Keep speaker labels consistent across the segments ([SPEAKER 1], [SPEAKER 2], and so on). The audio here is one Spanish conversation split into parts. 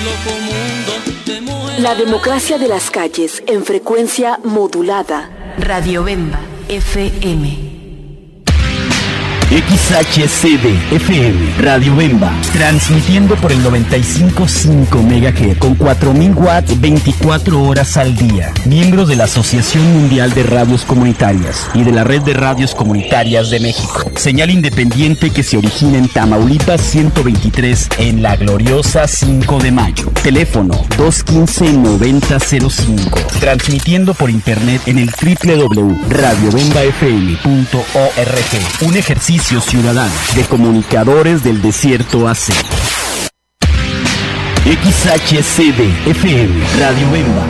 [SPEAKER 1] La democracia de las calles en frecuencia modulada.
[SPEAKER 2] Radio Bemba FM.
[SPEAKER 3] XHCD FM, Radio Bemba, transmitiendo por el 95.5 MHz con 4.000 watts 24 horas al día. Miembros de la Asociación Mundial de Radios Comunitarias y de la Red de Radios Comunitarias de México. Señal independiente que se origina en Tamaulipas 123 en la gloriosa 5 de Mayo. Teléfono 215-9005. Transmitiendo por internet en el www.radiobembafm.org. Un ejercicio ciudadano de comunicadores del desierto AC. XHCD FM, Radio Bemba.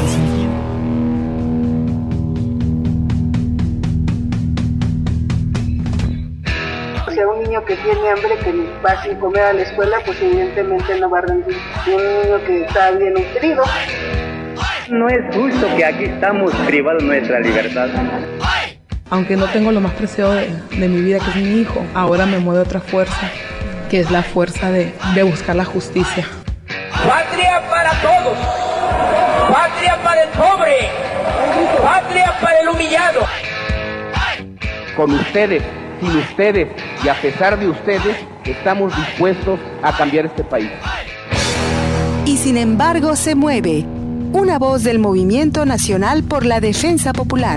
[SPEAKER 4] O sea, un niño que tiene hambre, que va sin comer a la escuela, pues evidentemente no va a rendir. Y un niño que está bien nutrido.
[SPEAKER 5] No es justo que aquí estamos privados de nuestra libertad.
[SPEAKER 6] Aunque no tengo lo más preciado de mi vida, que es mi hijo, ahora me mueve otra fuerza, que es la fuerza de buscar la justicia.
[SPEAKER 7] Patria para todos, patria para el pobre, patria para el humillado.
[SPEAKER 8] Con ustedes, sin ustedes y a pesar de ustedes, estamos dispuestos a cambiar este país.
[SPEAKER 2] Y sin embargo se mueve, una voz del Movimiento Nacional por la Defensa Popular.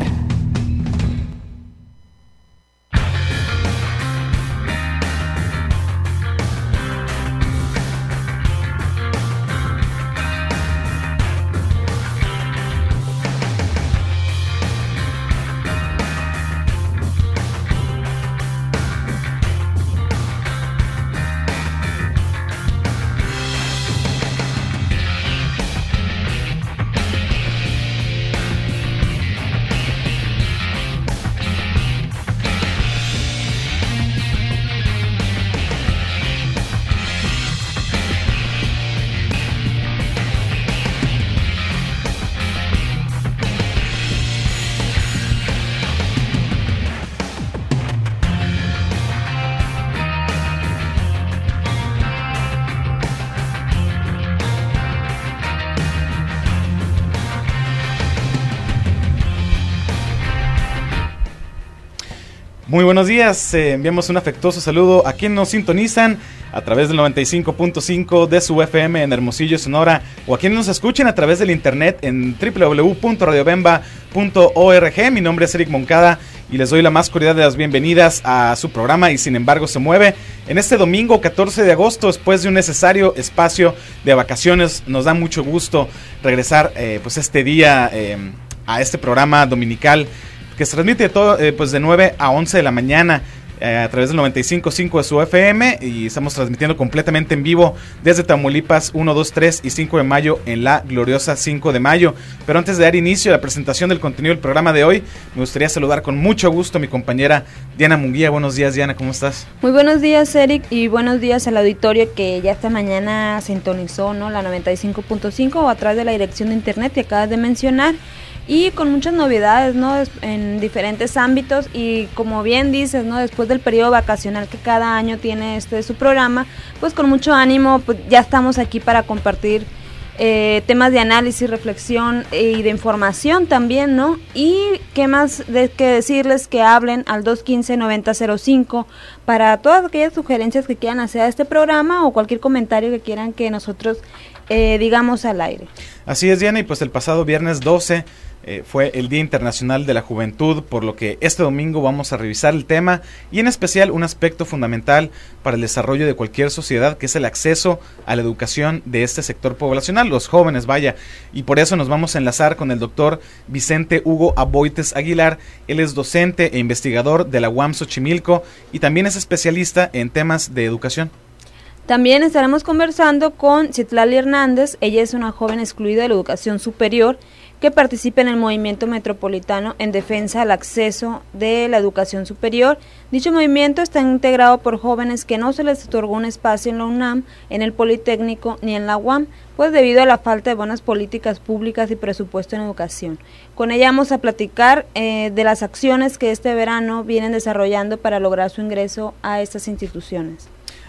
[SPEAKER 9] Muy buenos días, enviamos un afectuoso saludo a quienes nos sintonizan a través del 95.5 de su FM en Hermosillo, Sonora, o a quienes nos escuchen a través del internet en www.radiobemba.org. Mi nombre es Eric Moncada y les doy la más cordial de las bienvenidas a su programa Y Sin Embargo Se Mueve. En este domingo 14 de agosto, después de un necesario espacio de vacaciones, nos da mucho gusto regresar pues este día a este programa dominical que se transmite todo, pues de 9 a 11 de la mañana a través del 95.5 de su FM, y estamos transmitiendo completamente en vivo desde Tamaulipas 1, 2, 3 y 5 de mayo en la gloriosa 5 de mayo. Pero antes de dar inicio a la presentación del contenido del programa de hoy, me gustaría saludar con mucho gusto a mi compañera Diana Munguía. Buenos días, Diana, ¿cómo estás?
[SPEAKER 10] Muy buenos días, Eric, y buenos días al auditorio que ya esta mañana sintonizó, ¿no?, la 95.5 o a través de la dirección de internet que acabas de mencionar. Y con muchas novedades, ¿no?, en diferentes ámbitos, y como bien dices, ¿no?, después del periodo vacacional que cada año tiene su programa, pues con mucho ánimo, pues ya estamos aquí para compartir temas de análisis, reflexión y de información también, ¿no? Y qué más que decirles que hablen al 215-9005 para todas aquellas sugerencias que quieran hacer a este programa o cualquier comentario que quieran que nosotros digamos al aire.
[SPEAKER 9] Así es, Diana, y pues el pasado viernes 12 fue el Día Internacional de la Juventud, por lo que este domingo vamos a revisar el tema y en especial un aspecto fundamental para el desarrollo de cualquier sociedad, que es el acceso a la educación de este sector poblacional, los jóvenes, vaya, y por eso nos vamos a enlazar con el doctor Vicente Hugo Aboites Aguilar. Él es docente e investigador de la UAM Xochimilco y también es especialista en temas de educación.
[SPEAKER 10] También estaremos conversando con Citlali Hernández. Ella es una joven excluida de la educación superior que participa en el movimiento metropolitano en defensa del acceso de la educación superior. Dicho movimiento está integrado por jóvenes que no se les otorgó un espacio en la UNAM, en el Politécnico ni en la UAM, pues debido a la falta de buenas políticas públicas y presupuesto en educación. Con ella vamos a platicar de las acciones que este verano vienen desarrollando para lograr su ingreso a estas instituciones.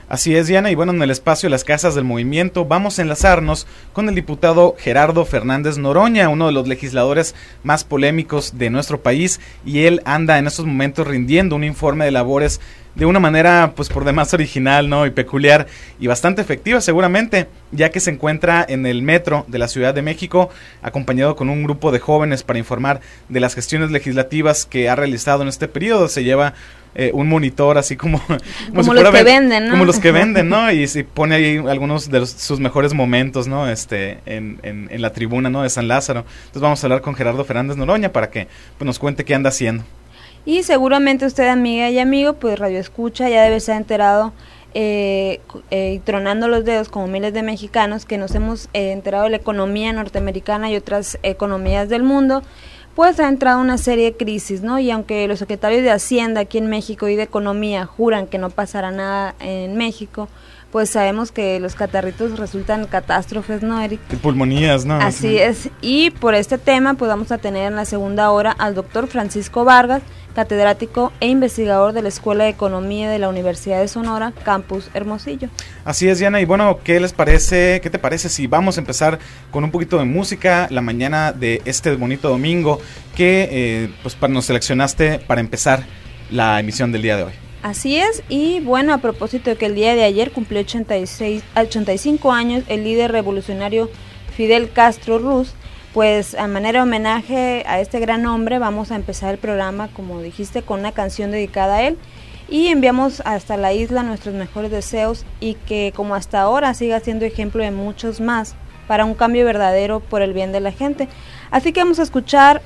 [SPEAKER 9] Así es, Diana, y bueno, en el espacio Las Casas del Movimiento vamos a enlazarnos con el diputado Gerardo Fernández Noroña, uno de los legisladores más polémicos de nuestro país, y él anda en estos momentos rindiendo un informe de labores de una manera pues por demás original, ¿no? Y peculiar y bastante efectiva seguramente, ya que se encuentra en el metro de la Ciudad de México acompañado con un grupo de jóvenes para informar de las gestiones legislativas que ha realizado en este periodo. Se lleva un monitor así como
[SPEAKER 10] si
[SPEAKER 9] los
[SPEAKER 10] que venden, ¿no?
[SPEAKER 9] Como los que venden, ¿no? Y se pone ahí algunos de sus mejores momentos, ¿no? En la tribuna, ¿no? De San Lázaro. Entonces vamos a hablar con Gerardo Fernández Noroña para que pues, nos cuente qué anda haciendo.
[SPEAKER 10] Y seguramente usted, amiga y amigo, pues radio escucha, ya debe estar enterado, tronando los dedos como miles de mexicanos que nos hemos enterado de la economía norteamericana y otras economías del mundo, pues ha entrado una serie de crisis, ¿no? Y aunque los secretarios de Hacienda aquí en México y de Economía juran que no pasará nada en México, pues sabemos que los catarritos resultan catástrofes, ¿no, Eric?
[SPEAKER 9] Y pulmonías, ¿no?
[SPEAKER 10] Así es, y por este tema pues vamos a tener en la segunda hora al doctor Francisco Vargas, catedrático e investigador de la Escuela de Economía de la Universidad de Sonora, Campus Hermosillo.
[SPEAKER 9] Así es, Diana, y bueno, ¿qué te parece si vamos a empezar con un poquito de música la mañana de este bonito domingo que nos seleccionaste para empezar la emisión del día de hoy?
[SPEAKER 10] Así es, y bueno, a propósito de que el día de ayer cumplió 85 años el líder revolucionario Fidel Castro Ruz, pues a manera de homenaje a este gran hombre vamos a empezar el programa, como dijiste, con una canción dedicada a él, y enviamos hasta la isla nuestros mejores deseos y que como hasta ahora siga siendo ejemplo de muchos más para un cambio verdadero por el bien de la gente. Así que vamos a escuchar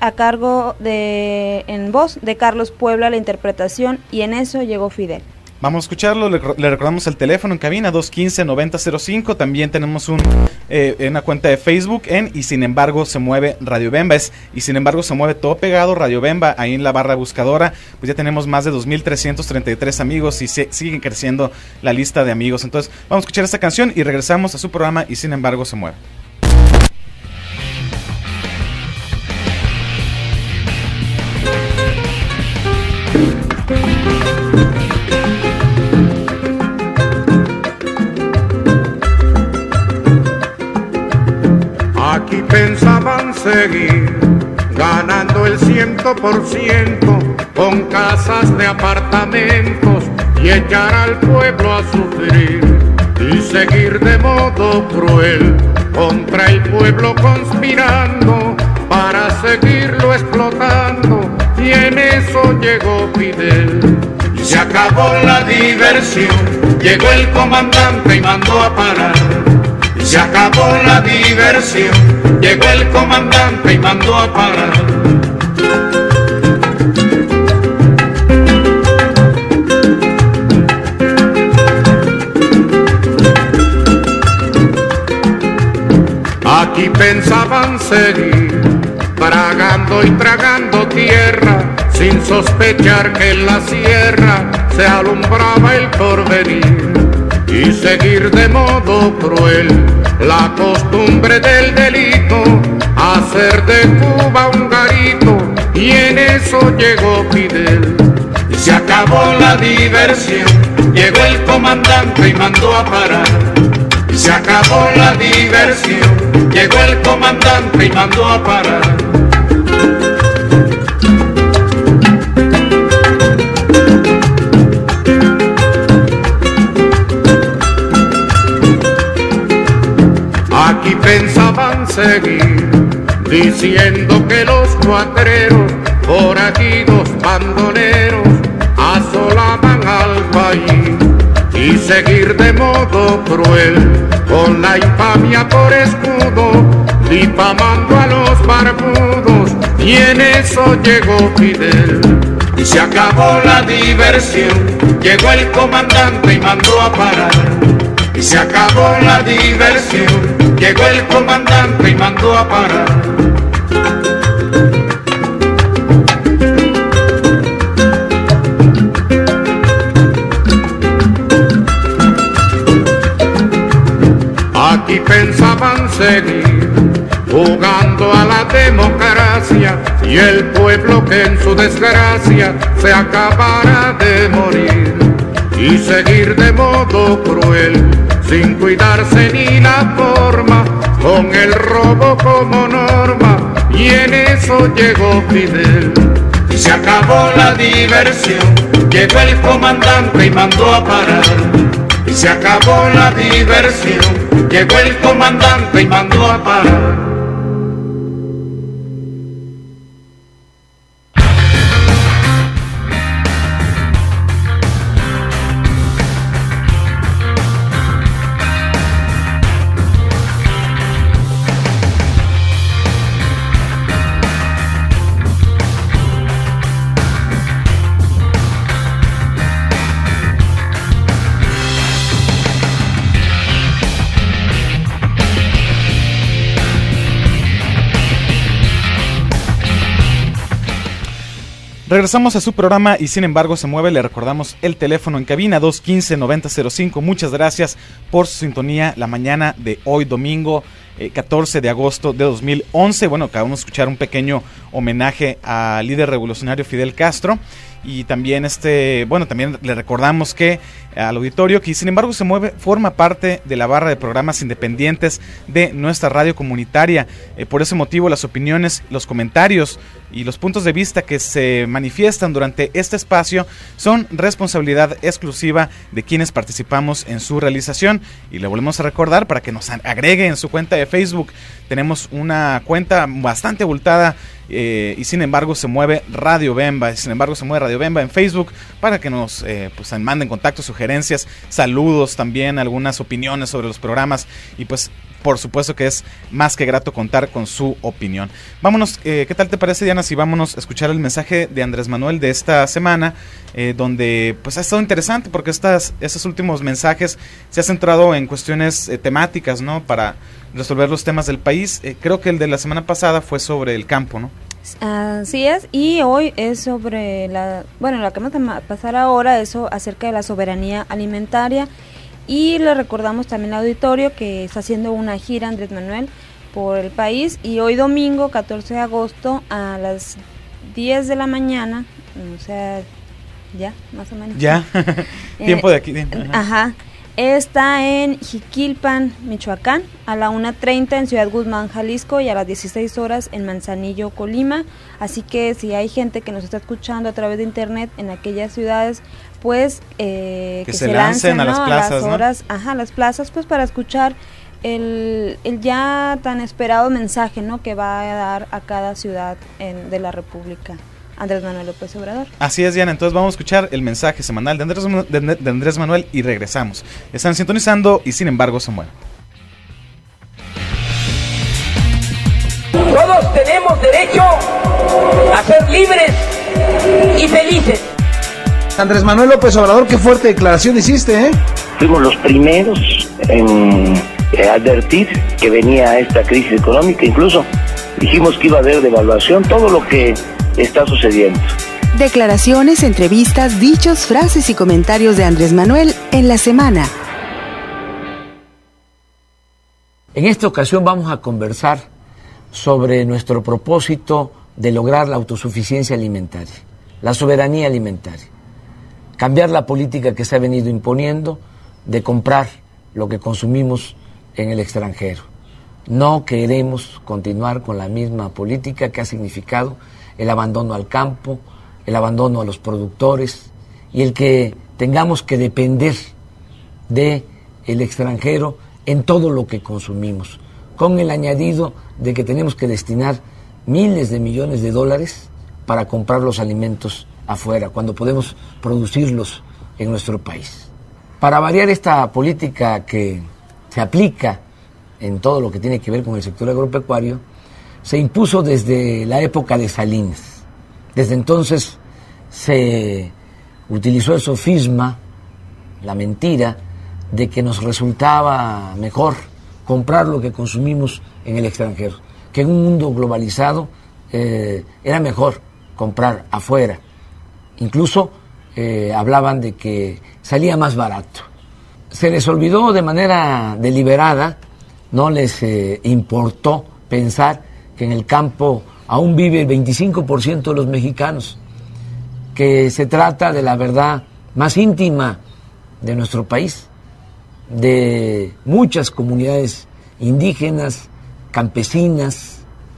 [SPEAKER 10] en voz de Carlos Puebla la interpretación Y en eso llegó Fidel.
[SPEAKER 9] Vamos a escucharlo, le recordamos el teléfono en cabina 215-9005, también tenemos una cuenta de Facebook Y sin embargo se mueve Radio Bemba, Y sin embargo se mueve todo pegado Radio Bemba, ahí en la barra buscadora, pues ya tenemos más de 2,333 amigos y siguen creciendo la lista de amigos. Entonces vamos a escuchar esta canción y regresamos a su programa Y sin embargo se mueve.
[SPEAKER 11] Aquí pensaban seguir ganando el 100% con casas de apartamentos y echar al pueblo a sufrir y seguir de modo cruel contra el pueblo conspirando para seguirlo explotando, y en eso llegó Fidel. Y se acabó la diversión, llegó el comandante y mandó a parar. Y se acabó la diversión, llegó el comandante y mandó a parar. Aquí pensaban seguir tragando y tragando tierra, sin sospechar que en la sierra se alumbraba el porvenir, y seguir de modo cruel la costumbre del delito, hacer de Cuba un garito, y en eso llegó Fidel. Y se acabó la diversión, llegó el comandante y mandó a parar. Y se acabó la diversión, llegó el comandante y mandó a parar. Aquí pensaban seguir diciendo que los cuatreros, forajidos, bandoleros, asolaban al país, y seguir de modo cruel con la infamia por escudo, difamando a los barbudos, y en eso llegó Fidel. Y se acabó la diversión, llegó el comandante y mandó a parar. Y se acabó la diversión, llegó el comandante y mandó a parar. Aquí pensaban seguir jugando a la democracia, y el pueblo que en su desgracia se acabara de morir, y seguir de modo cruel, sin cuidarse ni la forma, con el robo como norma, y en eso llegó Fidel. Y se acabó la diversión, llegó el comandante y mandó a parar. Y se acabó la diversión, llegó el comandante y mandó a parar.
[SPEAKER 9] Regresamos a su programa y sin embargo se mueve. Le recordamos el teléfono en cabina 215-9005. Muchas gracias por su sintonía la mañana de hoy domingo 14 de agosto de 2011. Bueno, acabamos de escuchar un pequeño homenaje al líder revolucionario Fidel Castro. Y también también le recordamos que al auditorio que sin embargo se mueve forma parte de la barra de programas independientes de nuestra radio comunitaria. Por ese motivo las opiniones, los comentarios y los puntos de vista que se manifiestan durante este espacio son responsabilidad exclusiva de quienes participamos en su realización. Y le volvemos a recordar para que nos agregue en su cuenta de Facebook. Tenemos una cuenta bastante abultada y sin embargo se mueve Radio Bemba. En Facebook para que nos manden contactos, sugerencias, saludos también, algunas opiniones sobre los programas y pues por supuesto que es más que grato contar con su opinión. Vámonos, ¿qué tal te parece, Diana, si vámonos a escuchar el mensaje de Andrés Manuel de esta semana, donde pues ha estado interesante porque esos últimos mensajes se ha centrado en cuestiones temáticas, ¿no? Para resolver los temas del país. Creo que el de la semana pasada fue sobre el campo, ¿no?
[SPEAKER 10] Así es, y hoy es sobre la que vamos a pasar ahora es acerca de la soberanía alimentaria. Y le recordamos también al auditorio que está haciendo una gira Andrés Manuel por el país y hoy domingo 14 de agosto a las 10 de la mañana, o sea, ya, más o menos.
[SPEAKER 9] Ya, tiempo de aquí.
[SPEAKER 10] Ajá, está en Jiquilpan, Michoacán, a la 1:30 en Ciudad Guzmán, Jalisco y a las 16 horas en Manzanillo, Colima. Así que si hay gente que nos está escuchando a través de internet en aquellas ciudades, pues que se lancen a las plazas, a las horas, ¿no? A las plazas, pues para escuchar el ya tan esperado mensaje, ¿no? Que va a dar a cada ciudad de la República Andrés Manuel López Obrador.
[SPEAKER 9] Así es, Diana, entonces vamos a escuchar el mensaje semanal de Andrés Manuel y regresamos. Están sintonizando y sin embargo se mueven.
[SPEAKER 7] Todos tenemos derecho a ser libres y felices.
[SPEAKER 12] Andrés Manuel López Obrador, qué fuerte declaración hiciste, ¿eh?
[SPEAKER 13] Fuimos los primeros en advertir que venía esta crisis económica, incluso dijimos que iba a haber devaluación, todo lo que está sucediendo.
[SPEAKER 2] Declaraciones, entrevistas, dichos, frases y comentarios de Andrés Manuel en la semana.
[SPEAKER 14] En esta ocasión vamos a conversar sobre nuestro propósito de lograr la autosuficiencia alimentaria, la soberanía alimentaria. Cambiar la política que se ha venido imponiendo de comprar lo que consumimos en el extranjero. No queremos continuar con la misma política que ha significado el abandono al campo, el abandono a los productores y el que tengamos que depender del extranjero en todo lo que consumimos, con el añadido de que tenemos que destinar miles de millones de dólares para comprar los alimentos afuera, cuando podemos producirlos en nuestro país. Para variar esta política que se aplica en todo lo que tiene que ver con el sector agropecuario, se impuso desde la época de Salinas. Desde entonces se utilizó el sofisma, la mentira, de que nos resultaba mejor comprar lo que consumimos en el extranjero, que en un mundo globalizado era mejor comprar afuera. Incluso hablaban de que salía más barato. Se les olvidó de manera deliberada, no les importó pensar que en el campo aún vive el 25% de los mexicanos, que se trata de la verdad más íntima de nuestro país, de muchas comunidades indígenas, campesinas,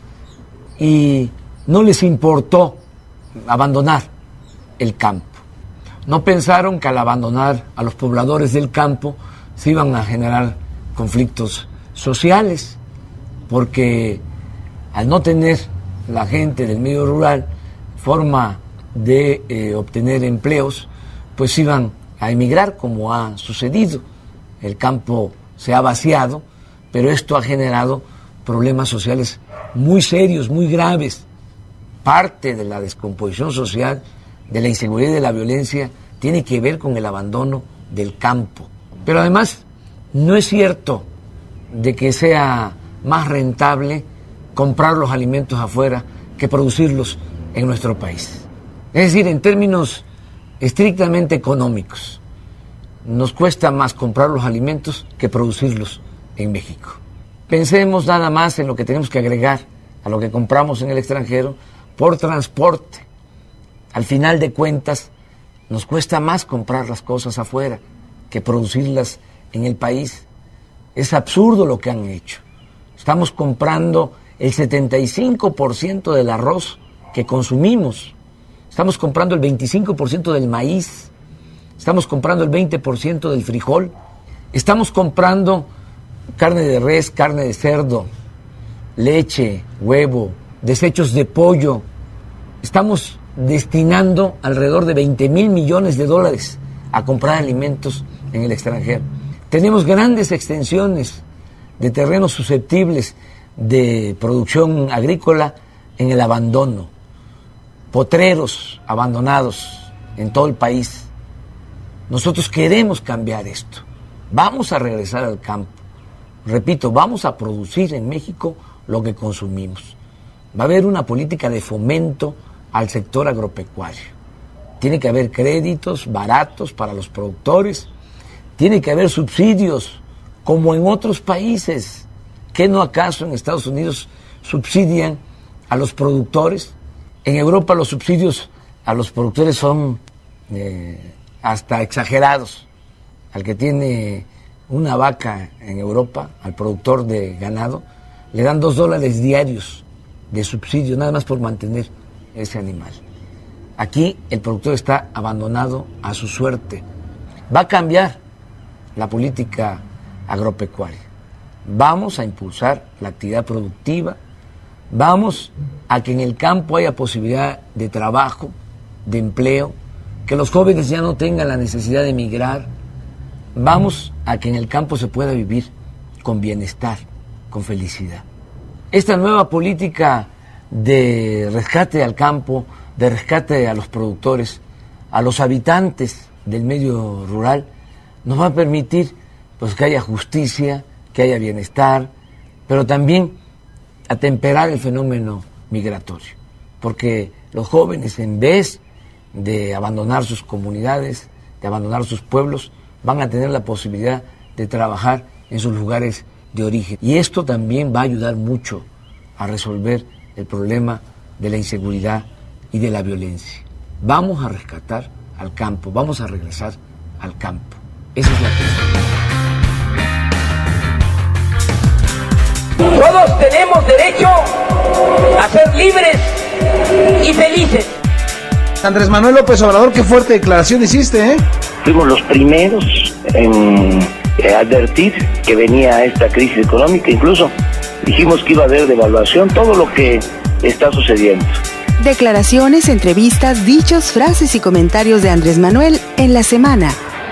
[SPEAKER 14] y no les importó abandonar el campo. No pensaron que al abandonar a los pobladores del campo se iban a generar conflictos sociales, porque al no tener la gente del medio rural forma de obtener empleos, pues iban a emigrar, como ha sucedido. El campo se ha vaciado, pero esto ha generado problemas sociales muy serios, muy graves. Parte de la descomposición social, de la inseguridad y de la violencia tiene que ver con el abandono del campo. Pero además no es cierto de que sea más rentable comprar los alimentos afuera que producirlos en nuestro país. Es decir, en términos estrictamente económicos, nos cuesta más comprar los alimentos que producirlos en México. Pensemos nada más en lo que tenemos que agregar a lo que compramos en el extranjero por transporte. Al final de cuentas, nos cuesta más comprar las cosas afuera que producirlas en el país. Es absurdo lo que han hecho. Estamos comprando el 75% del arroz que consumimos. Estamos comprando el 25% del maíz. Estamos comprando el 20% del frijol. Estamos comprando carne de res, carne de cerdo, leche, huevo, desechos de pollo. Estamos destinando alrededor de $20,000 millones a comprar alimentos en el extranjero. Tenemos grandes extensiones de terrenos susceptibles de producción agrícola en el abandono, potreros abandonados en todo el país. Nosotros queremos cambiar esto. Vamos a regresar al campo. Repito, vamos a producir en México lo que consumimos. Va a haber una política de fomento al sector agropecuario. Tiene que haber créditos baratos para los productores. Tiene que haber subsidios, como en otros países. ¿Qué no acaso en Estados Unidos subsidian a los productores? En Europa los subsidios a los productores son hasta exagerados. Al que tiene una vaca en Europa, al productor de ganado, le dan $2 diarios de subsidio, nada más por mantener ese animal. Aquí el productor está abandonado a su suerte. Va a cambiar la política agropecuaria. Vamos a impulsar la actividad productiva, vamos a que en el campo haya posibilidad de trabajo, de empleo, que los jóvenes ya no tengan la necesidad de emigrar. Vamos a que en el campo se pueda vivir con bienestar, con felicidad. Esta nueva política de rescate al campo, de rescate a los productores, a los habitantes del medio rural, nos va a permitir pues que haya justicia, que haya bienestar, pero también atemperar el fenómeno migratorio, porque los jóvenes, en vez de abandonar sus comunidades, de abandonar sus pueblos, van a tener la posibilidad de trabajar en sus lugares de origen. Y esto también va a ayudar mucho a resolver el problema de la inseguridad y de la violencia. Vamos a rescatar al campo, vamos a regresar al campo. Esa es la cuestión.
[SPEAKER 7] Todos tenemos derecho a ser libres y felices.
[SPEAKER 12] Andrés Manuel López Obrador, qué fuerte declaración hiciste, ¿eh?
[SPEAKER 13] Fuimos los primeros en advertir que venía esta crisis económica, incluso dijimos que iba a haber devaluación, todo lo que está sucediendo.
[SPEAKER 2] Declaraciones, entrevistas, dichos, frases y comentarios de Andrés Manuel en la semana.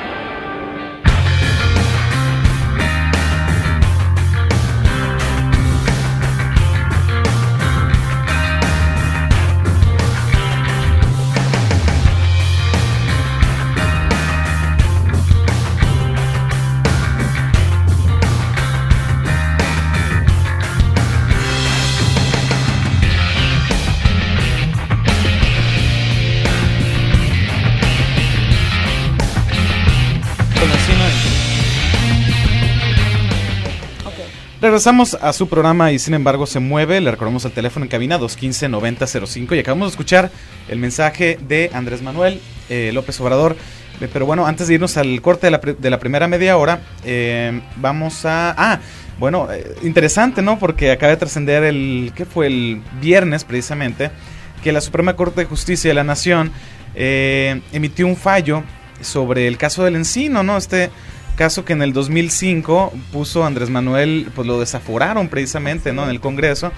[SPEAKER 9] Regresamos a su programa y sin embargo se mueve. Le recordamos el teléfono en cabina 215-9005 y acabamos de escuchar el mensaje de Andrés Manuel López Obrador Pero bueno, antes de irnos al corte de la primera media hora, vamos a... interesante, ¿no? Porque acaba de trascender ¿qué fue? El viernes, precisamente, que la Suprema Corte de Justicia de la Nación emitió un fallo sobre el caso del Encino, ¿no? Este caso que en el 2005 puso Andrés Manuel, pues lo desaforaron precisamente, ¿no? En el Congreso.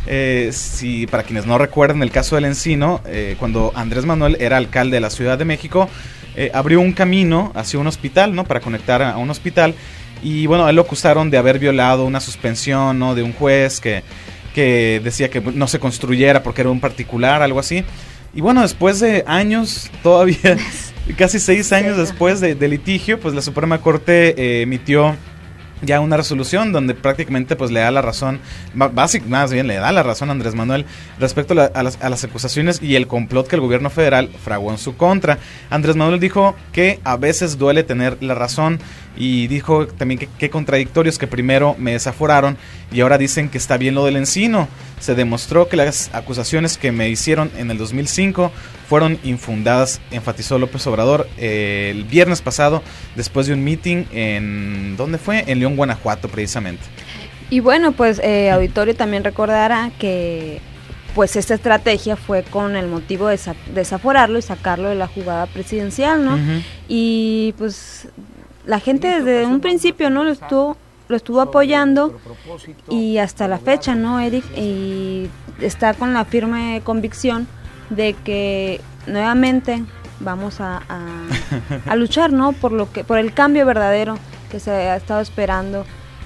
[SPEAKER 9] Para quienes no recuerdan el caso del Encino, cuando Andrés Manuel era alcalde de la Ciudad de México, abrió un camino hacia un hospital, ¿no? Para conectar a un hospital. Y bueno, a él lo acusaron de haber violado una suspensión, ¿no? De un juez que decía que no se construyera porque era un particular, algo así. Y bueno, después de años, todavía casi 6 años después de litigio, pues la Suprema Corte emitió ya una resolución donde prácticamente pues le da la razón, más bien le da la razón a Andrés Manuel respecto a las acusaciones y el complot que el gobierno federal fraguó en su contra. Andrés Manuel dijo que a veces duele tener la razón y dijo también que contradictorios que primero me desaforaron y ahora dicen que está bien lo del Encino. Se demostró que las acusaciones que me hicieron en el 2005 fueron infundadas, enfatizó López Obrador el viernes pasado después de un meeting ¿dónde fue? En León, Guanajuato, precisamente.
[SPEAKER 10] Y bueno, pues auditorio también recordará que pues esta estrategia fue con el motivo de desaforarlo y sacarlo de la jugada presidencial, ¿no? Uh-huh. Y pues la gente desde un principio, ¿no? Lo estuvo apoyando y hasta la fecha, ¿no, Eric? Y está con la firme convicción de que nuevamente vamos a luchar, ¿no? Por el cambio verdadero que se ha estado esperando.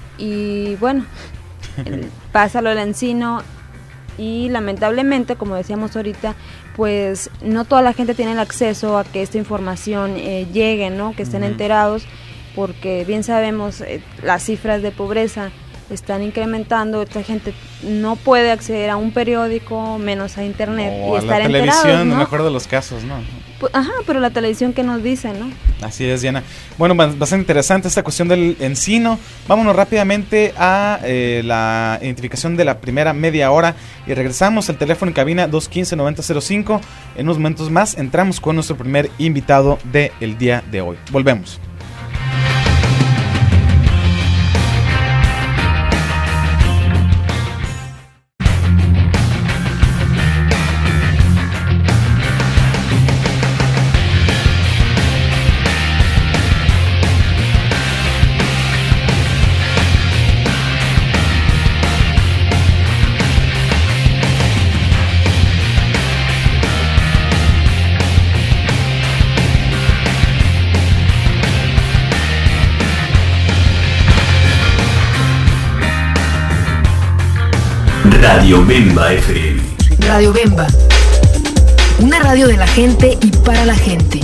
[SPEAKER 10] Y bueno, pasa lo del Encino y lamentablemente, como decíamos ahorita, pues no toda la gente tiene el acceso a que esta información llegue, ¿no? Que estén enterados, porque bien sabemos las cifras de pobreza están incrementando, esta gente no puede acceder a un periódico, menos a internet
[SPEAKER 9] o
[SPEAKER 10] y estar
[SPEAKER 9] enterados, ¿no? A la televisión,
[SPEAKER 10] ¿no?
[SPEAKER 9] Me acuerdo de los casos, ¿no?
[SPEAKER 10] Pero la televisión, ¿qué nos dice, no?
[SPEAKER 9] Así es, Diana. Bueno, bastante interesante esta cuestión del Encino. Vámonos rápidamente a la identificación de la primera media hora y regresamos al teléfono en cabina 215-9005. En unos momentos más entramos con nuestro primer invitado del día de hoy. Volvemos.
[SPEAKER 3] Radio Bemba FM.
[SPEAKER 15] Radio Bemba. Una radio de la gente y para la gente.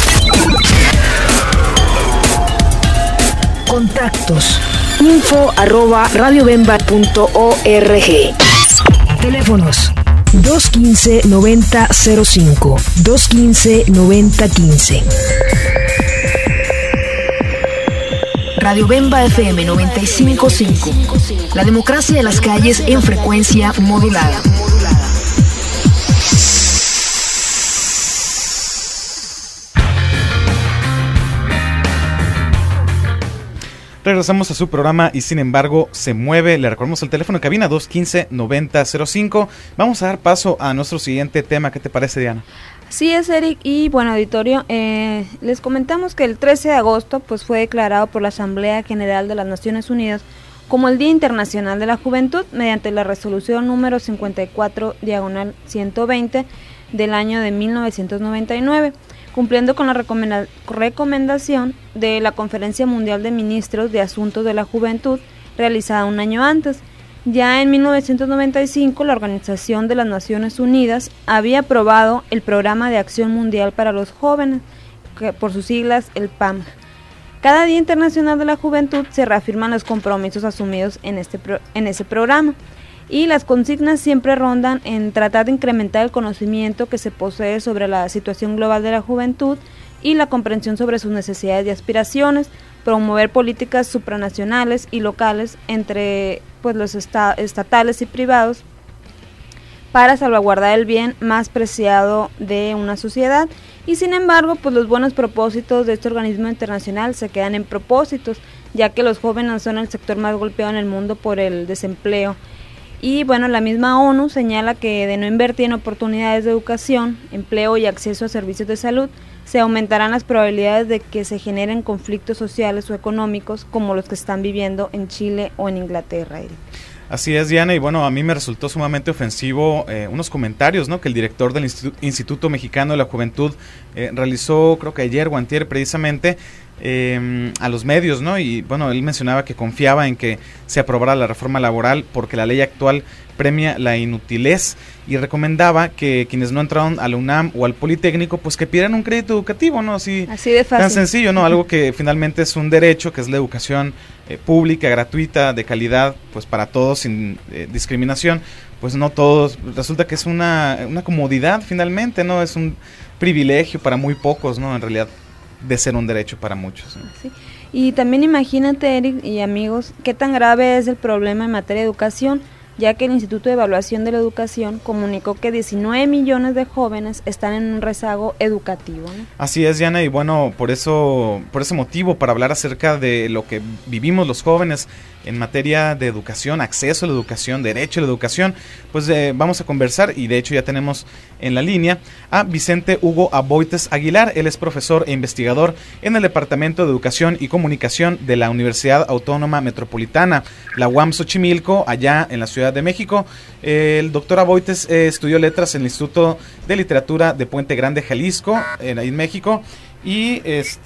[SPEAKER 15] Contactos. info@radiobemba.org. Teléfonos 215-9005, 215-9015. Radio Bemba FM 95.5. La democracia de las calles en frecuencia modulada.
[SPEAKER 9] Regresamos a su programa y sin embargo se mueve. Le recordamos el teléfono de cabina 215-9005. Vamos a dar paso a nuestro siguiente tema. ¿Qué te parece, Diana?
[SPEAKER 10] Sí, es Eric. Y bueno, auditorio, les comentamos que el 13 de agosto pues fue declarado por la Asamblea General de las Naciones Unidas como el Día Internacional de la Juventud mediante la resolución número 54/120 del año de 1999, cumpliendo con la recomendación de la Conferencia Mundial de Ministros de Asuntos de la Juventud realizada un año antes. Ya en 1995, la Organización de las Naciones Unidas había aprobado el Programa de Acción Mundial para los Jóvenes, que por sus siglas el PAMJ. Cada Día Internacional de la Juventud se reafirman los compromisos asumidos en ese programa, y las consignas siempre rondan en tratar de incrementar el conocimiento que se posee sobre la situación global de la juventud y la comprensión sobre sus necesidades y aspiraciones, promover políticas supranacionales y locales entre pues los estatales y privados para salvaguardar el bien más preciado de una sociedad Y sin embargo, pues los buenos propósitos de este organismo internacional se quedan en propósitos, ya que los jóvenes son el sector más golpeado en el mundo por el desempleo. Y bueno, la misma ONU señala que de no invertir en oportunidades de educación, empleo y acceso a servicios de salud, se aumentarán las probabilidades de que se generen conflictos sociales o económicos como los que están viviendo en Chile o en Inglaterra, Eric.
[SPEAKER 9] Así es, Diana, y bueno, a mí me resultó sumamente ofensivo unos comentarios, ¿no?, que el director del Instituto Mexicano de la Juventud realizó, creo que ayer o antier precisamente, a los medios, ¿no? Y bueno, él mencionaba que confiaba en que se aprobara la reforma laboral porque la ley actual premia la inutilez, y recomendaba que quienes no entraron a la UNAM o al Politécnico, pues que pidieran un crédito educativo, ¿no? Así de fácil. Tan sencillo, ¿no? Algo que finalmente es un derecho, que es la educación pública, gratuita, de calidad, pues para todos, sin discriminación. Pues no todos, resulta que es una comodidad finalmente, ¿no? Es un privilegio para muy pocos, ¿no? En realidad, de ser un derecho para muchos, ¿no?
[SPEAKER 10] Sí. Y también imagínate, Eric y amigos, qué tan grave es el problema en materia de educación, ya que el Instituto de Evaluación de la Educación comunicó que 19 millones de jóvenes están en un rezago educativo, ¿no?
[SPEAKER 9] Así es, Diana, y bueno, por ese motivo, para hablar acerca de lo que vivimos los jóvenes en materia de educación, acceso a la educación, derecho a la educación, pues vamos a conversar, y de hecho ya tenemos en la línea a Vicente Hugo Aboites Aguilar. Él es profesor e investigador en el Departamento de Educación y Comunicación de la Universidad Autónoma Metropolitana, la UAM Xochimilco, allá en la Ciudad de México. El doctor Aboites estudió letras en el Instituto de Literatura de Puente Grande, Jalisco, ahí en México, y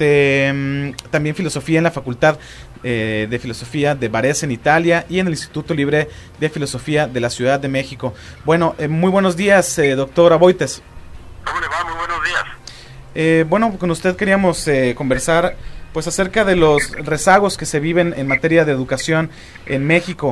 [SPEAKER 9] también filosofía en la Facultad de Filosofía de Varese en Italia, y en el Instituto Libre de Filosofía de la Ciudad de México. Bueno, muy buenos días, doctor Aboites.
[SPEAKER 16] ¿Cómo le va? Muy buenos días.
[SPEAKER 9] Bueno, con usted queríamos conversar pues acerca de los rezagos que se viven en materia de educación en México.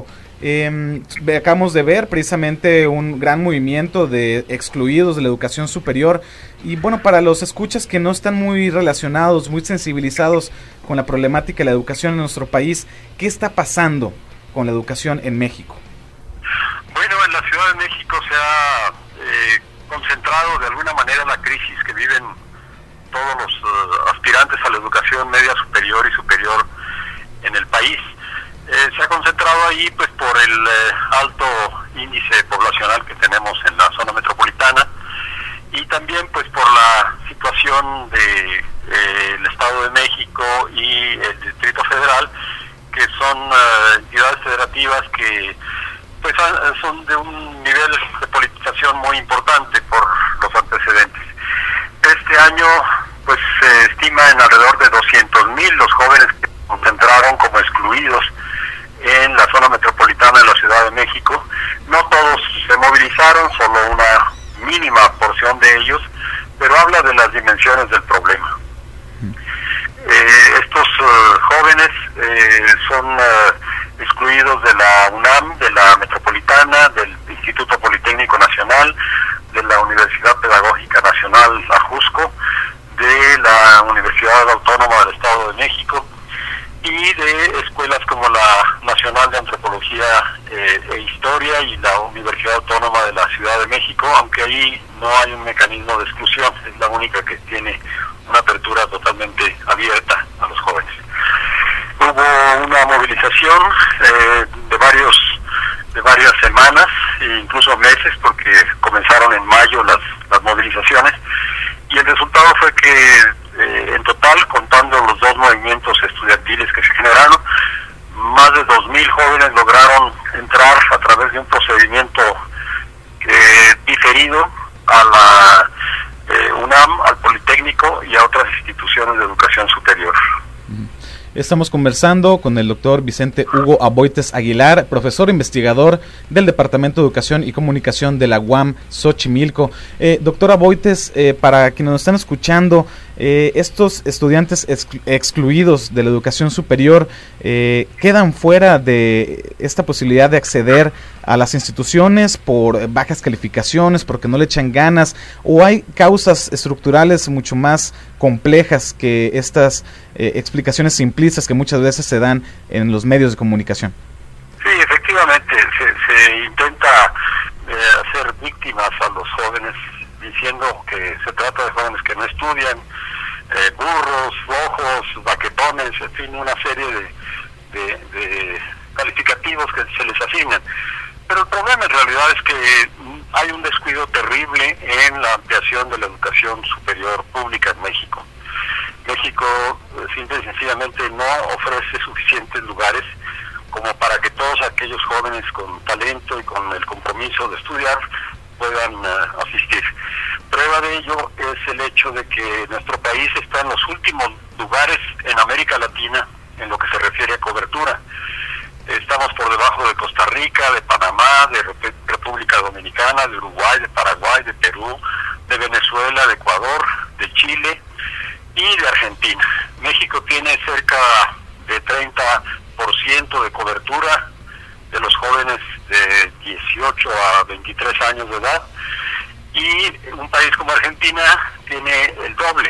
[SPEAKER 9] Acabamos de ver precisamente un gran movimiento de excluidos de la educación superior, y bueno, para los escuchas que no están muy relacionados, muy sensibilizados con la problemática de la educación en nuestro país, ¿qué está pasando con la educación en México?
[SPEAKER 16] Bueno, en la Ciudad de México se ha concentrado de alguna manera la crisis que viven todos los aspirantes a la educación media superior y superior en el país. Se ha concentrado ahí pues por el alto índice poblacional que tenemos en la zona metropolitana, y también pues por la situación de el Estado de México y el Distrito Federal, que son entidades federativas que pues son de un nivel de politización muy importante por los antecedentes. Este año pues se estima en alrededor de 200,000 los jóvenes que se concentraron como excluidos en la zona metropolitana de la Ciudad de México. No todos se movilizaron, solo una mínima porción de ellos, pero habla de las dimensiones del problema. Estos jóvenes son excluidos de la UNAM, de la Metropolitana, del Instituto Politécnico Nacional, de la Universidad Pedagógica Nacional Ajusco, de la Universidad Autónoma del Estado de México, y de escuelas como la Nacional de Antropología e Historia y la Universidad Autónoma de la Ciudad de México, aunque ahí no hay un mecanismo de exclusión, es la única que tiene una apertura totalmente abierta a los jóvenes. Hubo una movilización de varias semanas e incluso meses, porque comenzaron en mayo las movilizaciones, y el resultado fue que en total, contando los dos movimientos estudiantiles que se generaron, más de 2,000 jóvenes lograron entrar a través de un procedimiento diferido a la UNAM, al Politécnico y a otras instituciones de educación superior.
[SPEAKER 9] Estamos conversando con el doctor Vicente Hugo Aboites Aguilar, profesor investigador del Departamento de Educación y Comunicación de la UAM Xochimilco. Doctor Aboites, para quienes nos están escuchando, estos estudiantes excluidos de la educación superior quedan fuera de esta posibilidad de acceder a las instituciones por bajas calificaciones, porque no le echan ganas, o hay causas estructurales mucho más complejas que estas explicaciones simplistas que muchas veces se dan en los medios de comunicación.
[SPEAKER 16] Sí, efectivamente, se intenta hacer víctimas a los jóvenes diciendo que se trata de jóvenes que no estudian, estudian, burros, flojos, baquetones, en fin, una serie de calificativos que se les asignan. Pero el problema en realidad es que hay un descuido terrible en la ampliación de la educación superior pública en México. México simple y sencillamente no ofrece suficientes lugares como para que todos aquellos jóvenes con talento y con el compromiso de estudiar puedan asistir. Prueba de ello es el hecho de que nuestro país está en los últimos lugares en América Latina en lo que se refiere a cobertura. Estamos por debajo de Costa Rica, de Panamá, de República Dominicana, de Uruguay, de Paraguay, de Perú, de Venezuela, de Ecuador, de Chile y de Argentina. México tiene cerca de 30% de cobertura de los jóvenes de 18 a 23 años de edad, y un país como Argentina tiene el doble,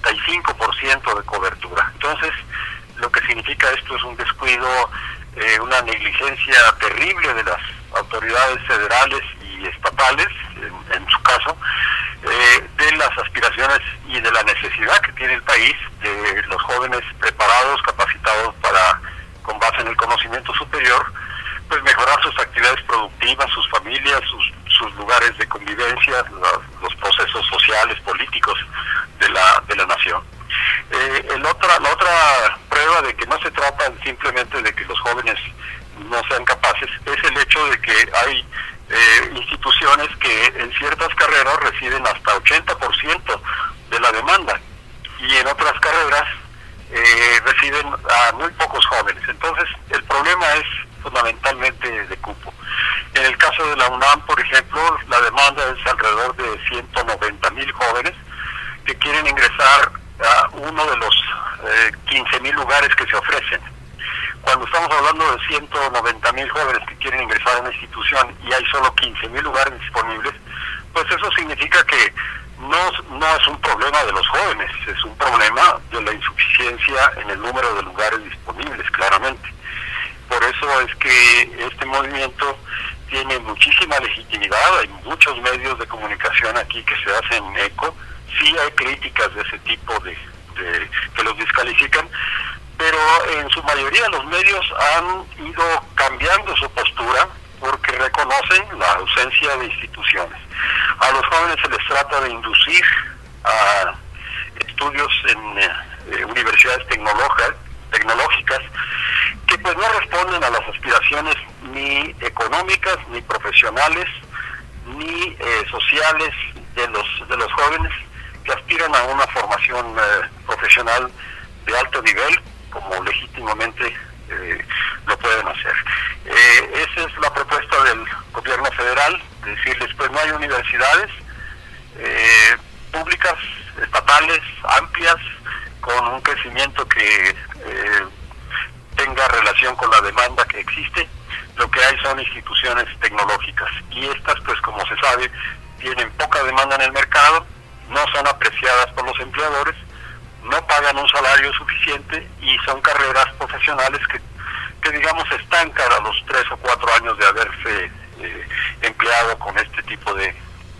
[SPEAKER 16] 65% de cobertura. Entonces, lo que significa esto es un descuido, una negligencia terrible de las autoridades federales y estatales, en su caso, de las aspiraciones y de la necesidad que tiene el país de los jóvenes preparados, capacitados para, con base en el conocimiento superior, pues mejorar sus actividades productivas, sus familias, sus lugares de convivencia, los procesos sociales, políticos de la nación. La otra prueba de que no se trata simplemente de que los jóvenes no sean capaces es el hecho de que hay instituciones que en ciertas carreras reciben hasta 80% de la demanda, y en otras carreras reciben a muy pocos jóvenes. Entonces, el problema es fundamentalmente de cupo. En el caso de la UNAM, por ejemplo, la demanda es alrededor de 190,000 jóvenes que quieren ingresar a uno de los 15,000 lugares que se ofrecen. Cuando estamos hablando de 190,000 jóvenes que quieren ingresar a una institución y hay solo 15,000 lugares disponibles, pues eso significa que no es un problema de los jóvenes, es un problema de la insuficiencia en el número de lugares disponibles, claramente. Por eso es que este movimiento tiene muchísima legitimidad, hay muchos medios de comunicación aquí que se hacen eco. Sí hay críticas de ese tipo que los descalifican, pero en su mayoría los medios han ido cambiando su postura porque reconocen la ausencia de instituciones. A los jóvenes se les trata de inducir a estudios en universidades tecnológicas que pues no responden a las aspiraciones ni económicas, ni profesionales, ni sociales de los jóvenes que aspiran a una formación profesional de alto nivel, como legítimamente lo pueden hacer. Esa es la propuesta del gobierno federal, decirles, pues no hay universidades públicas, estatales, amplias, con un crecimiento que tenga relación con la demanda que existe. Lo que hay son instituciones tecnológicas, y estas, pues como se sabe, tienen poca demanda en el mercado, no son apreciadas por los empleadores, no pagan un salario suficiente y son carreras profesionales que digamos estancan a los 3 o 4 años de haberse empleado con este tipo de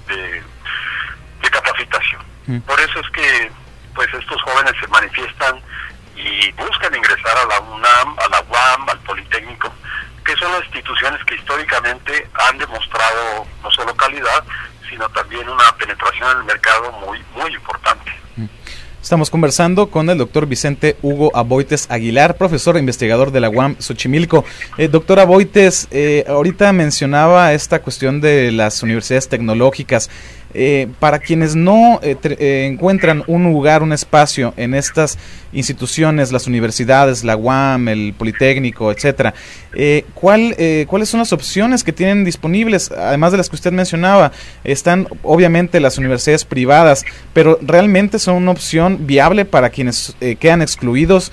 [SPEAKER 16] capacitación. Por eso es que pues estos jóvenes se manifiestan y buscan ingresar a la UNAM, a la UAM, al Politécnico, que son las instituciones que históricamente han demostrado no solo calidad, sino también una penetración en el mercado muy, muy importante.
[SPEAKER 9] Estamos conversando con el doctor Vicente Hugo Aboites Aguilar, profesor e investigador de la UAM Xochimilco. Doctor Aboites, ahorita mencionaba esta cuestión de las universidades tecnológicas. Para quienes no encuentran un lugar, un espacio en estas instituciones, las universidades, la UAM, el Politécnico, etcétera, ¿cuáles son las opciones que tienen disponibles? Además de las que usted mencionaba, están obviamente las universidades privadas, pero ¿realmente son una opción viable para quienes quedan excluidos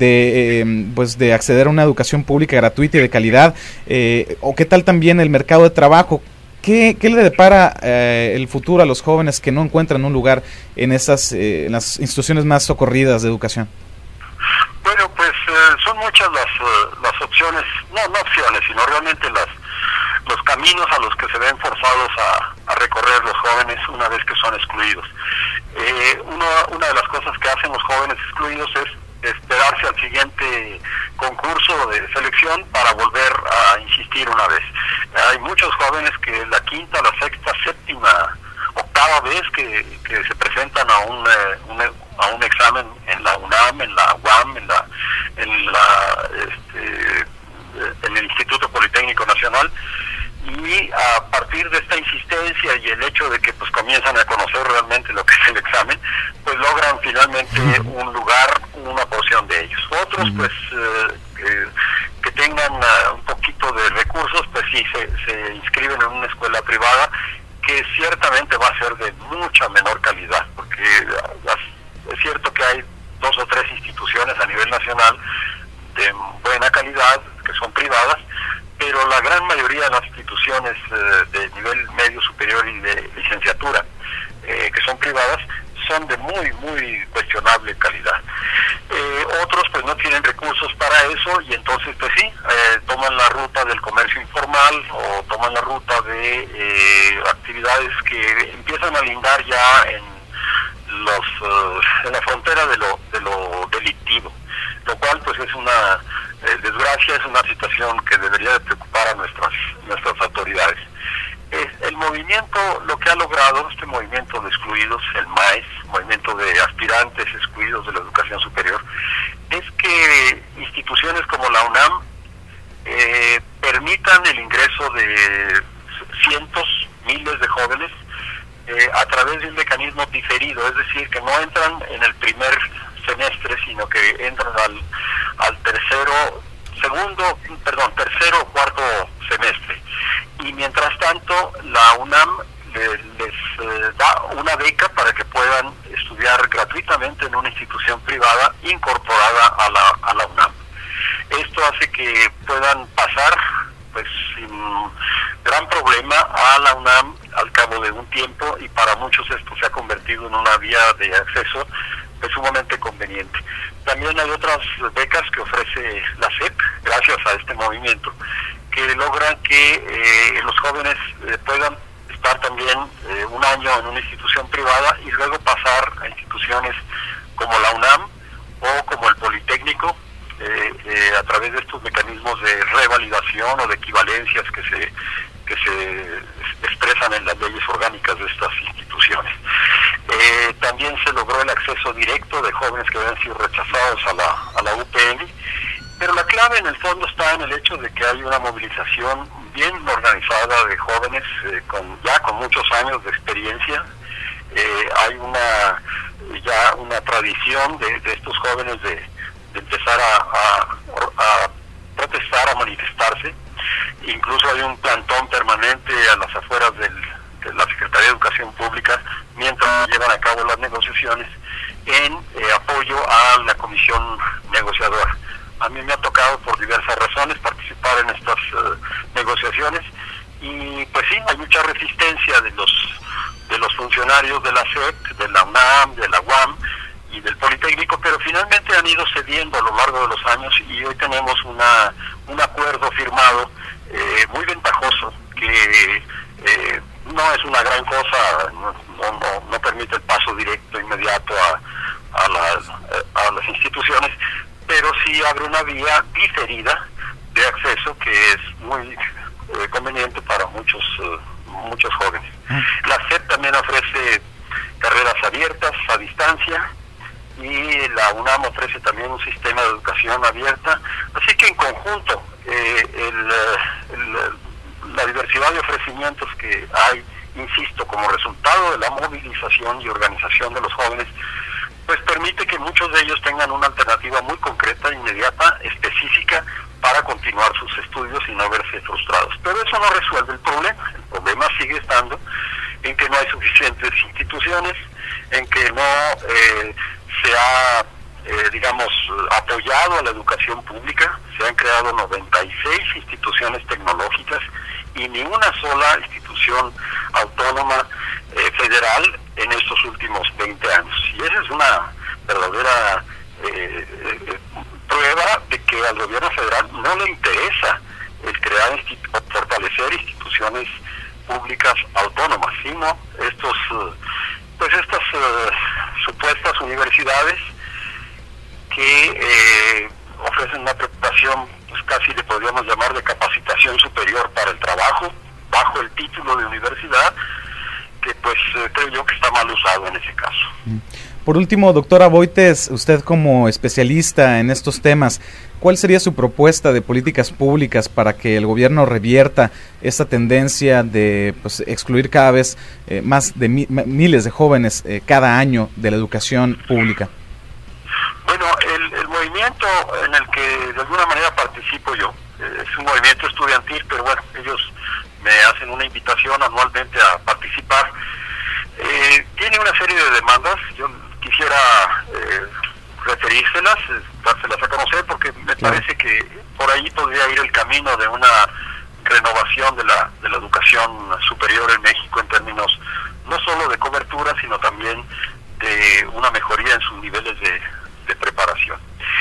[SPEAKER 9] de acceder a una educación pública gratuita y de calidad? ¿O qué tal también el mercado de trabajo? ¿Qué le depara el futuro a los jóvenes que no encuentran un lugar en en las instituciones más socorridas de educación?
[SPEAKER 16] Bueno, pues son muchas las opciones, no opciones, sino realmente los caminos a los que se ven forzados a recorrer los jóvenes una vez que son excluidos. Una de las cosas que hacen los jóvenes excluidos es esperarse al siguiente concurso de selección para volver a insistir una vez. Hay muchos jóvenes que la quinta, la sexta, séptima, octava vez que se presentan a un examen en la UNAM, en la UAM, en el Instituto Politécnico Nacional, y a partir de esta insistencia y el hecho de que pues comienzan a conocer realmente lo que es el examen, pues logran finalmente un lugar, una porción de ellos. Otros pues que tengan un poquito de recursos, pues sí se inscriben en una escuela privada que ciertamente va a ser de mucha menor calidad, porque es cierto que hay 2 o 3 instituciones a nivel nacional de buena calidad que son privadas, pero la gran mayoría de las instituciones de nivel medio superior y de licenciatura que son privadas son de muy cuestionable calidad. Otros pues no tienen recursos para eso y entonces pues sí, toman la ruta del comercio informal o toman la ruta de actividades que empiezan a lindar ya en la frontera de lo delictivo, lo cual pues es una desgracia, es una situación que debería de preocupar a nuestras autoridades. El movimiento, lo que ha logrado este movimiento de excluidos, el MAES, movimiento de aspirantes excluidos de la educación superior, es que instituciones como la UNAM permitan el ingreso de cientos, miles de jóvenes a través de un mecanismo diferido, es decir, que no entran en el primer semestre, sino que entran al tercero o cuarto semestre. Y mientras tanto, la UNAM les da una beca para que puedan estudiar gratuitamente en una institución privada incorporada a la UNAM. Esto hace que puedan pasar pues sin gran problema a la UNAM al cabo de un tiempo, y para muchos esto se ha convertido en una vía de acceso pues sumamente conveniente. También hay otras becas que ofrece la SEP, gracias a este movimiento, que logran que los jóvenes puedan estar también un año en una institución privada y luego pasar a instituciones como la UNAM o como el Politécnico, a través de estos mecanismos de revalidación o de equivalencias que se expresan en las leyes orgánicas de estas instituciones. También se logró el acceso directo de jóvenes que habían sido rechazados a la UPN, pero la clave en el fondo está en el hecho de que hay una movilización bien organizada de jóvenes con muchos años de experiencia. Hay una tradición de estos jóvenes de empezar a protestar, a manifestarse. Incluso hay un plantón permanente a las afueras de la Secretaría de Educación Pública mientras se llevan a cabo las negociaciones en apoyo a la comisión negociadora. A mí me ha tocado por diversas razones participar en estas negociaciones y pues sí, hay mucha resistencia de los funcionarios de la SEP, de la UNAM, de la UAM y del Politécnico, pero finalmente han ido cediendo a lo largo de los años y hoy tenemos un acuerdo firmado muy ventajoso que no es una gran cosa, no permite el paso directo, inmediato a las instituciones, pero sí abre una vía diferida de acceso que es muy conveniente para muchos jóvenes. La SEP también ofrece carreras abiertas a distancia y la UNAM ofrece también un sistema de educación abierta, así que en conjunto la diversidad de ofrecimientos que hay, insisto, como resultado de la movilización y organización de los jóvenes, pues permite que muchos de ellos tengan una alternativa muy concreta, inmediata, específica para continuar sus estudios y no verse frustrados. Pero eso no resuelve el problema. El problema sigue estando en que no hay suficientes instituciones, en que no se ha, apoyado a la educación pública. Se han creado 96 instituciones tecnológicas y ni una sola institución autónoma federal en estos últimos 20 años. Y esa es una verdadera prueba de que al gobierno federal no le interesa el crear o fortalecer instituciones públicas autónomas, sino estos pues estas supuestas universidades que ofrecen una preparación, pues casi le podríamos llamar de capacitación superior para el trabajo, bajo el título de universidad, que pues creo yo que está mal usado en ese caso.
[SPEAKER 9] Por último, doctora Boites, usted como especialista en estos temas, ¿cuál sería su propuesta de políticas públicas para que el gobierno revierta esta tendencia de pues, excluir cada vez más de miles de jóvenes cada año de la educación pública?
[SPEAKER 16] Bueno, el movimiento en el que de alguna manera participo yo, es un movimiento estudiantil, pero bueno, ellos me hacen una invitación anualmente a participar. Tiene una serie de demandas, yo quisiera referírselas, dárselas a conocer, porque me parece que por ahí podría ir el camino de una renovación de la educación superior en México en términos no solo de cobertura, sino también de una mejoría en sus niveles de preparación.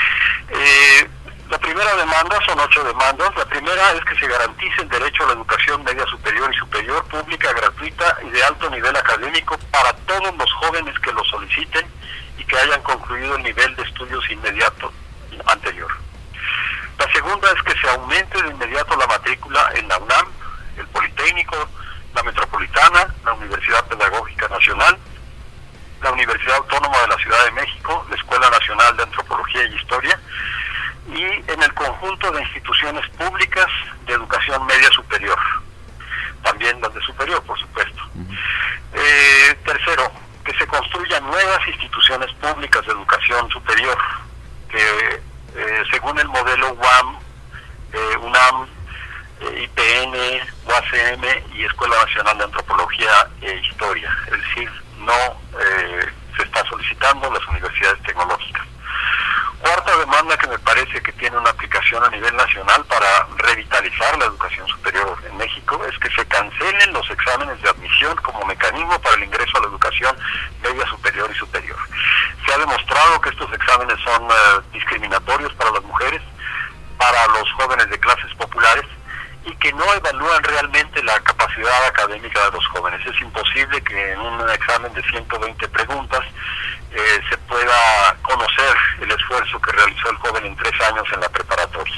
[SPEAKER 16] La primera demanda, son 8 demandas. La primera es que se garantice el derecho a la educación media superior y superior, pública, gratuita y de alto nivel académico para todos los jóvenes que lo soliciten y que hayan concluido el nivel de estudios inmediato anterior. La segunda es que se aumente de inmediato la matrícula en la UNAM, el Politécnico, la Metropolitana, la Universidad Pedagógica Nacional, la Universidad Autónoma de la Ciudad de México, la Escuela Nacional de Antropología y Historia, y en el conjunto de instituciones públicas de educación media superior, también las de superior, por supuesto. Tercero, que se construyan nuevas instituciones públicas de educación superior, que según el modelo UNAM, IPN, UACM y Escuela Nacional de Antropología e Historia, es decir, no se está solicitando las universidades tecnológicas. Cuarta demanda que me parece que tiene una aplicación a nivel nacional para revitalizar la educación superior en México es que se cancelen los exámenes de admisión como mecanismo para el ingreso a la educación media superior y superior. Se ha demostrado que estos exámenes son discriminatorios para las mujeres, para los jóvenes de clases populares y que no evalúan realmente la capacidad académica de los jóvenes. Es imposible que en un examen de 120 preguntas se pueda conocer el esfuerzo que realizó el joven en 3 años en la preparatoria.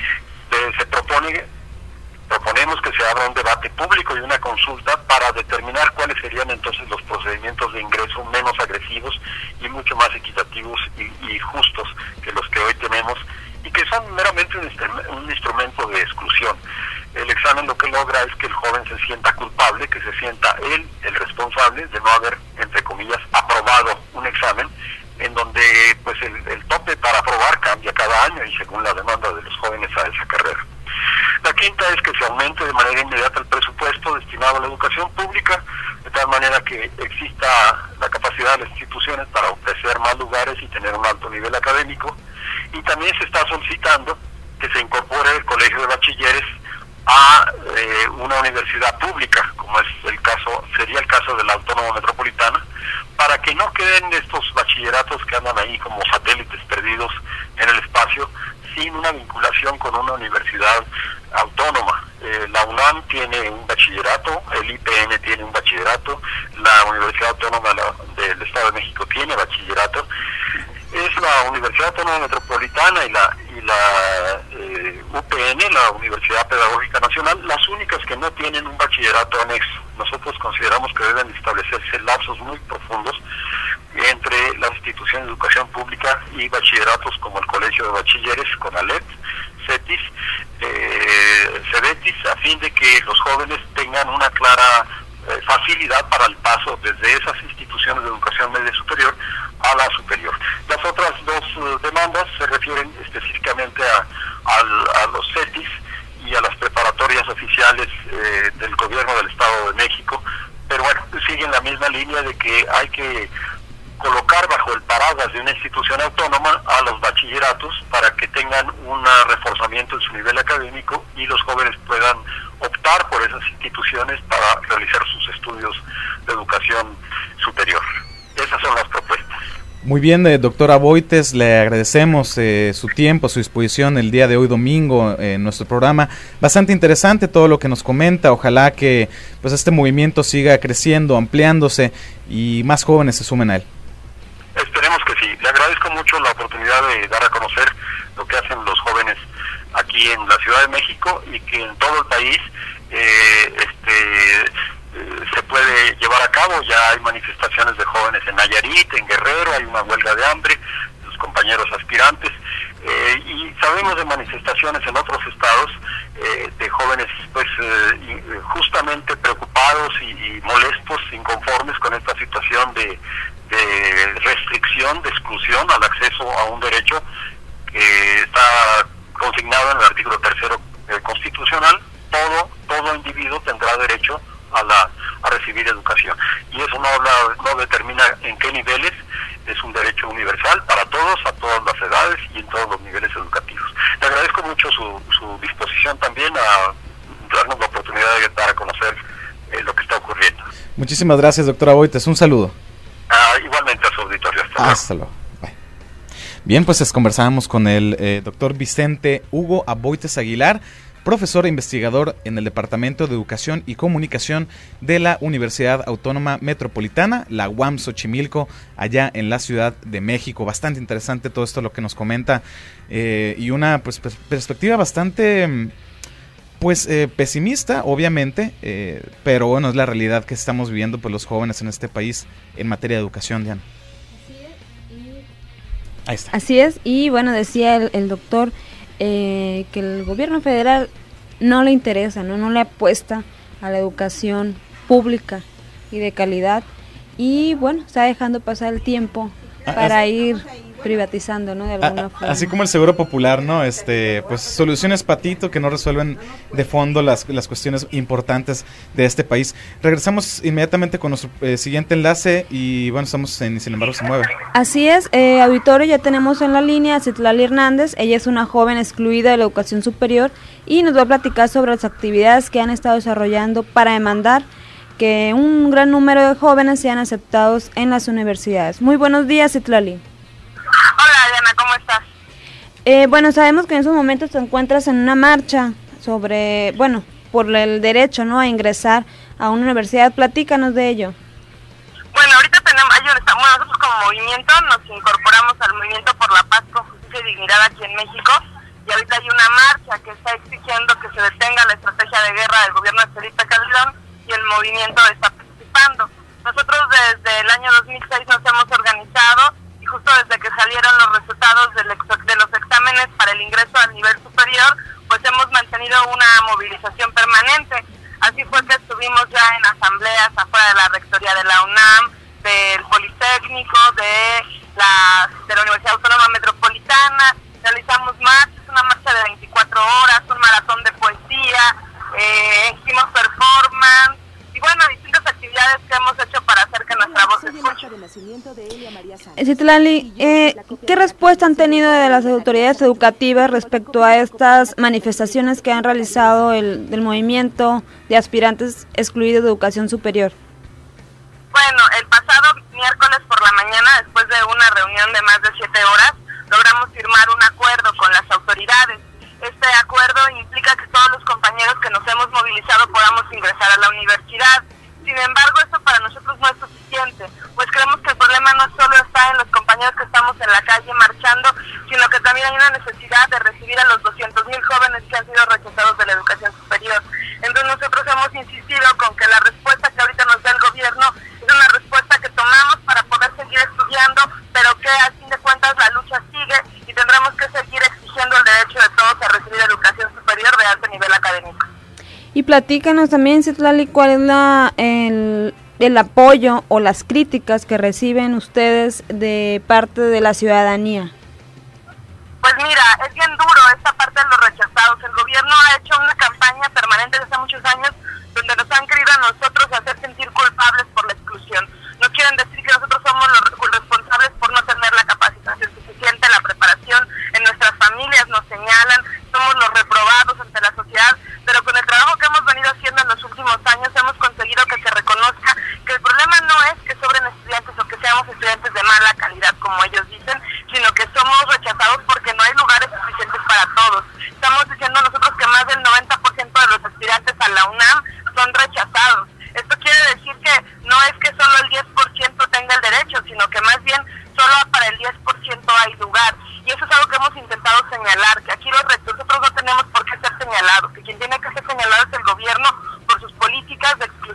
[SPEAKER 16] Proponemos que se abra un debate público y una consulta para determinar cuáles serían entonces los procedimientos de ingreso menos agresivos y mucho más equitativos y justos que los que hoy tenemos y que son meramente un instrumento de exclusión. El examen lo que logra es que el joven se sienta culpable, que se sienta él el responsable de no haber, entre comillas, aprobado un examen en donde pues el tope para aprobar cambia cada año y según la demanda de los jóvenes a esa carrera. La quinta es que se aumente de manera inmediata el presupuesto destinado a la educación pública, de tal manera que exista la capacidad de las instituciones para ofrecer más lugares y tener un alto nivel académico. Y también se está solicitando que se incorpore el colegio de bachilleres a una universidad pública, como sería el caso de la Autónoma Metropolitana, para que no queden estos bachilleratos que andan ahí como satélites perdidos en el espacio, sin una vinculación con una universidad autónoma. La UNAM tiene un bachillerato, el IPN tiene un bachillerato, la Universidad Autónoma del Estado de México tiene bachillerato. Es la Universidad Autónoma Metropolitana y la UPN, la Universidad Pedagógica Nacional, las únicas que no tienen un bachillerato anexo. Nosotros consideramos que deben establecerse lapsos muy profundos entre las instituciones de educación pública y bachilleratos como el Colegio de Bachilleres, CONALEP, CETIS, CEBETIS, a fin de que los jóvenes tengan una clara facilidad para el paso desde esas instituciones de educación media superior a la superior. Las otras 2 demandas se refieren específicamente a los CETIS y a las preparatorias oficiales del gobierno del Estado de México, pero bueno, siguen la misma línea de que hay que colocar bajo el paraguas de una institución autónoma a los bachilleratos para que tengan un reforzamiento en su nivel académico y los jóvenes puedan optar por esas instituciones para realizar sus estudios de educación superior. Esas son las propuestas.
[SPEAKER 9] Muy bien, doctora Boites, le agradecemos su tiempo, su disposición el día de hoy domingo en nuestro programa. Bastante interesante todo lo que nos comenta. Ojalá que pues este movimiento siga creciendo, ampliándose y más jóvenes se sumen a él.
[SPEAKER 16] Esperemos que sí. Le agradezco mucho la oportunidad de dar a conocer lo que hacen los jóvenes aquí en la Ciudad de México y que en todo el país se puede llevar a cabo. Ya hay manifestaciones de jóvenes en Nayarit, en Guerrero, hay una huelga de hambre, los compañeros aspirantes, y sabemos de manifestaciones en otros estados de jóvenes pues justamente preocupados y molestos, inconformes con esta situación de restricción, de exclusión al acceso a un derecho que está consignado en el artículo 3 constitucional. Todo individuo tendrá derecho a recibir educación, y eso no determina en qué niveles. Es un derecho universal para todos, a todas las edades y en todos los niveles educativos. Le agradezco mucho su disposición también a darnos la oportunidad de dar a conocer lo que está ocurriendo.
[SPEAKER 9] Muchísimas gracias, doctora Boites, un saludo.
[SPEAKER 16] Igualmente a su auditorio.
[SPEAKER 9] Hasta luego. Bien, pues conversábamos con el doctor Vicente Hugo Aboites Aguilar, profesor e investigador en el Departamento de Educación y Comunicación de la Universidad Autónoma Metropolitana, la UAM Xochimilco, allá en la Ciudad de México. Bastante interesante todo esto lo que nos comenta, y una pues perspectiva bastante pesimista, obviamente, pero bueno, es la realidad que estamos viviendo pues los jóvenes en este país en materia de educación, Diana. Ahí está.
[SPEAKER 10] Así es, y bueno, decía el doctor que el gobierno federal no le interesa, no le apuesta a la educación pública y de calidad, y bueno, está dejando pasar el tiempo para ir privatizando, ¿no? De alguna forma.
[SPEAKER 9] Así como el seguro popular, ¿no? Pues soluciones patito que no resuelven de fondo las cuestiones importantes de este país. Regresamos inmediatamente con nuestro siguiente enlace y bueno, estamos en Y Sin Embargo Se Mueve.
[SPEAKER 10] Así es, auditorio, ya tenemos en la línea a Citlali Hernández. Ella es una joven excluida de la educación superior y nos va a platicar sobre las actividades que han estado desarrollando para demandar que un gran número de jóvenes sean aceptados en las universidades. Muy buenos días, Citlali.
[SPEAKER 17] Hola, Diana, ¿cómo estás?
[SPEAKER 10] Bueno, sabemos que en esos momentos te encuentras en una marcha sobre, bueno, por el derecho, ¿no?, a ingresar a una universidad. Platícanos de ello.
[SPEAKER 17] Bueno, ahorita nosotros como movimiento nos incorporamos al Movimiento por la Paz, con Justicia y Dignidad aquí en México, y ahorita hay una marcha que está exigiendo que se detenga la estrategia de guerra del gobierno de Felipe Calderón, y el movimiento está participando. Nosotros desde el año 2006 nos hemos organizado, y justo desde que salieron los resultados de los exámenes para el ingreso al nivel superior, pues hemos mantenido una movilización permanente. Así fue que estuvimos ya en asambleas afuera de la rectoría de la UNAM, del Politécnico, de la Universidad Autónoma Metropolitana. Realizamos marchas, una marcha de 24 horas, un maratón de poesía, hicimos performance y bueno, distintas actividades que hemos hecho para hacer que nuestra voz se escuche.
[SPEAKER 10] Citlali, ¿qué respuesta han tenido de las autoridades educativas respecto a estas manifestaciones que han realizado del movimiento de aspirantes excluidos de educación superior?
[SPEAKER 17] Bueno, el pasado miércoles por la mañana, después de una reunión de más de 7 horas, logramos firmar un acuerdo con las autoridades. Este acuerdo implica que todos los compañeros que nos hemos movilizado podamos ingresar a la universidad. Sin embargo, eso para nosotros no es suficiente, pues creemos que el problema no solo está en los compañeros que estamos en la calle marchando, sino que también hay una necesidad de recibir a los 200,000 jóvenes que han sido rechazados de la educación superior. Entonces nosotros hemos insistido con que la respuesta que ahorita nos da el gobierno es una respuesta que tomamos para poder seguir estudiando, pero que a fin de cuentas la lucha sigue y tendremos que seguir exigiendo el derecho de todos a recibir educación superior de alto nivel académico.
[SPEAKER 10] Y platícanos también, Citlali, cuál es el apoyo o las críticas que reciben ustedes de parte de la ciudadanía.
[SPEAKER 17] Pues mira, es bien duro esta parte de los rechazados. El gobierno ha hecho una campaña permanente desde hace muchos años donde nos han querido a nosotros hacer sentir culpables por la exclusión. Nos quieren decir que nosotros somos los responsables por no tener la capacitación suficiente, la preparación. En nuestras familias nos señalan, somos los reprobados ante la sociedad, pero con el trabajo que hemos venido haciendo en los últimos años hemos conseguido que se reconozca que el problema no es que sobren estudiantes o que seamos estudiantes de mala calidad, como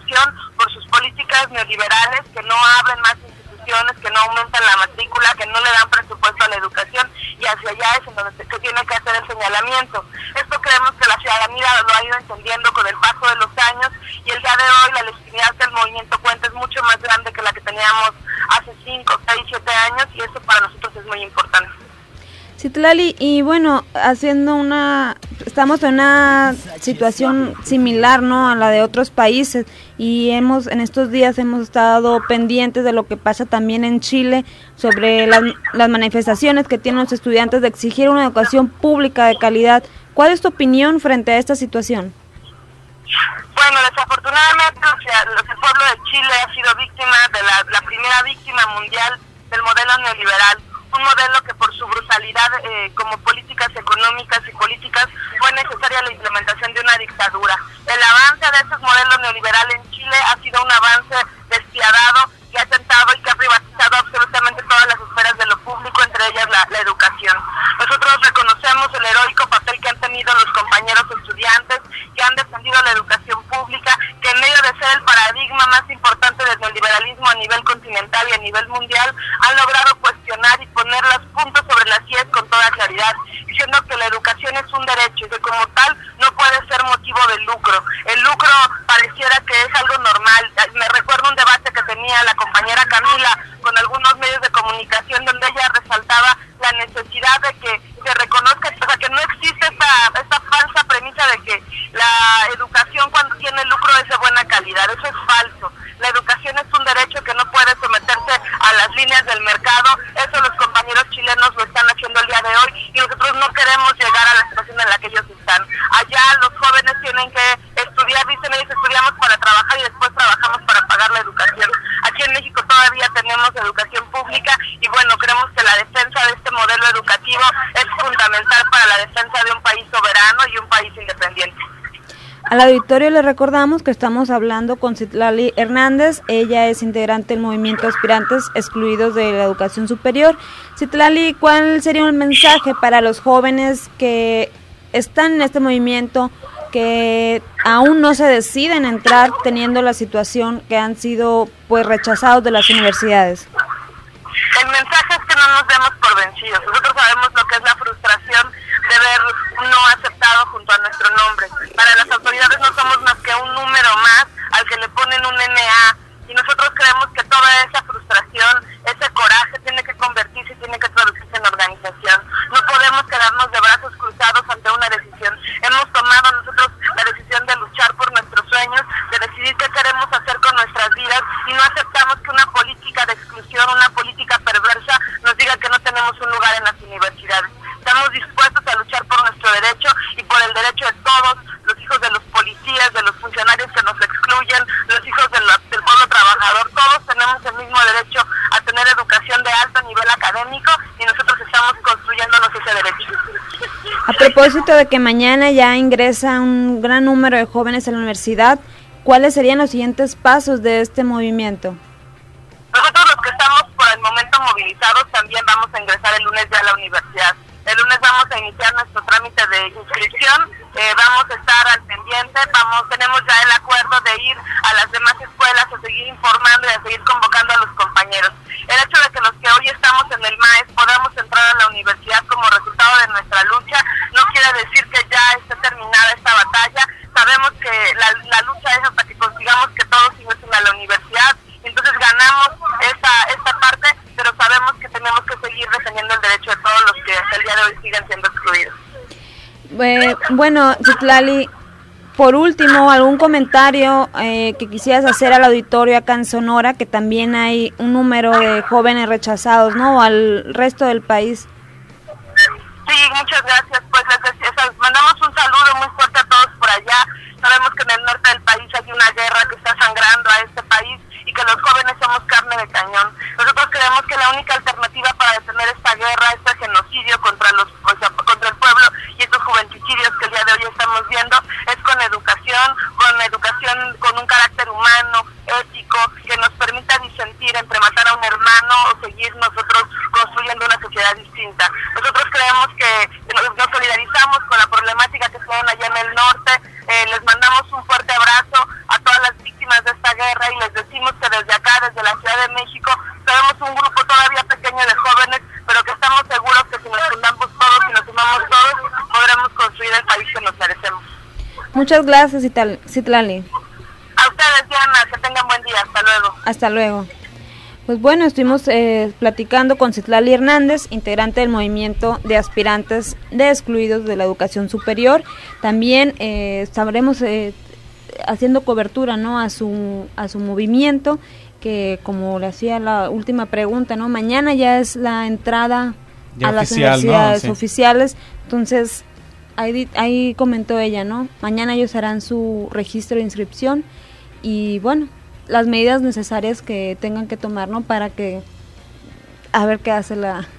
[SPEAKER 17] exclusión por sus políticas neoliberales que no abren más instituciones, que no aumentan la matrícula, que no le dan presupuesto a la educación, y hacia allá es en donde se tiene que hacer el señalamiento. Esto creemos que la ciudadanía lo ha ido entendiendo con el paso de los años, y el día de hoy la legitimidad del movimiento Cuenta es mucho más grande que la que teníamos hace 5, 6, 7 años, y eso para nosotros es muy importante.
[SPEAKER 10] Citlali, y bueno, estamos en una situación similar, ¿no?, a la de otros países, y en estos días hemos estado pendientes de lo que pasa también en Chile sobre las manifestaciones que tienen los estudiantes de exigir una educación pública de calidad. ¿Cuál es tu opinión frente a esta situación?
[SPEAKER 17] Bueno, desafortunadamente el pueblo de Chile ha sido víctima de la primera víctima mundial del modelo neoliberal, un modelo que por su brutalidad como políticas económicas y políticas fue necesaria la implementación de una dictadura. El avance de esos modelos neoliberales en Chile ha sido un avance despiadado que ha tentado y que ha privatizado absolutamente todas las esferas de lo público, entre ellas la educación. Nosotros reconocemos el heroico papel que han tenido los compañeros estudiantes que han defendido la educación pública, que en medio de ser el paradigma más importante del neoliberalismo a nivel continental y a nivel mundial, han logrado cuestionar y poner los puntos sobre las IES con toda claridad, diciendo que la educación es un derecho y que como tal no puede ser motivo de lucro. El lucro pareciera que es algo normal. Me recuerdo un debate que tenía la compañera Camila con algunos medios de comunicación donde ella resaltaba la necesidad de que se reconozca, o sea, que no existe esta falsa premisa de que la educación cuando tiene lucro es de buena calidad. Eso es falso. La educación es un derecho que no puede someterse a las líneas del mercado. Eso los compañeros chilenos lo están haciendo el día de hoy y nosotros no queremos llegar a la situación en la que ellos están. Allá los jóvenes tienen que estudiar, dicen ellos, estudiamos para trabajar y después trabajamos para pagar la educación. Aquí en México todavía tenemos educación pública y bueno, creemos que la defensa de este modelo educativo es fundamental para la defensa de un país soberano y un país independiente.
[SPEAKER 10] Al auditorio le recordamos que estamos hablando con Citlali Hernández. Ella es integrante del movimiento Aspirantes Excluidos de la Educación Superior. Citlali, ¿cuál sería un mensaje para los jóvenes que están en este movimiento, que aún no se deciden entrar teniendo la situación que han sido pues rechazados de las universidades?
[SPEAKER 17] El mensaje es que no nos demos por vencidos. Nosotros sabemos lo que es la frustración de ver un no aceptado junto a nuestro nombre. Para las autoridades no somos más que un número más al que le ponen un NA, y nosotros creemos que toda esa frustración, ese coraje tiene que convertirse y tiene que traducirse en organización. No podemos quedarnos de brazos cruzados ante una decisión. Hemos tomado nosotros la decisión de luchar por nuestros sueños, de decidir qué queremos hacer con nuestras vidas, y no aceptamos que una política de exclusión, una política perversa nos diga que no tenemos un lugar en las universidades. Estamos dispuestos a luchar por nuestro derecho y por el derecho de todos, los hijos de los policías, de los funcionarios que nos excluyen, los hijos del pueblo trabajador. Todos tenemos el mismo derecho a tener educación de alto nivel académico y nosotros estamos construyéndonos ese derecho.
[SPEAKER 10] A propósito de que mañana ya ingresa un gran número de jóvenes a la universidad, ¿cuáles serían los siguientes pasos de este movimiento?
[SPEAKER 17] Nosotros los que estamos por el momento movilizados también vamos a ingresar el lunes ya a la universidad. El lunes vamos a iniciar nuestro trámite de inscripción, vamos a estar al pendiente, tenemos ya el acuerdo de ir a las demás escuelas a seguir informando y a seguir convocando a los compañeros. El hecho de que los que hoy estamos en el MAES podamos entrar a la universidad como resultado de nuestra lucha no quiere decir que ya esté terminada esta batalla. Sabemos que la lucha es hasta que consigamos que todos ingresen a la universidad, entonces ganamos esta parte, pero sabemos que tenemos que seguir defendiendo el derecho de todos los que hasta el día de hoy siguen siendo excluidos.
[SPEAKER 10] Bueno, Citlali, por último, ¿algún comentario que quisieras hacer al auditorio acá en Sonora, que también hay un número de jóvenes rechazados, ¿no?, o al resto del país?
[SPEAKER 17] Sí, muchas gracias. Pues les mandamos un saludo muy fuerte a todos por allá. Sabemos que en el norte del país hay una guerra que está sangrando a este país y que los jóvenes somos carne de cañón. Nosotros creemos que la única alternativa para detener esta guerra, este genocidio contra el pueblo y estos juventicidios que el día de hoy estamos viendo, es con educación con un carácter humano, ético, que nos permita disentir entre matar a un hermano o seguir nosotros construyendo una sociedad distinta. Nosotros creemos que nos solidarizamos con la problemática que se ven allá en el norte. Les mandamos un fuerte abrazo a todas las víctimas de
[SPEAKER 10] Muchas gracias, Citlali.
[SPEAKER 17] A ustedes, Diana, que tengan buen día. Hasta luego.
[SPEAKER 10] Hasta luego. Pues bueno, estuvimos platicando con Citlali Hernández, integrante del movimiento de aspirantes de excluidos de la educación superior. También estaremos haciendo cobertura, ¿no?, a su movimiento, que como le hacía la última pregunta, ¿no?, mañana ya es la entrada
[SPEAKER 9] ya
[SPEAKER 10] a las universidades oficiales. Entonces, ahí comentó ella, ¿no?, mañana ellos harán su registro de inscripción y bueno, las medidas necesarias que tengan que tomar, ¿no?, para que a ver qué hace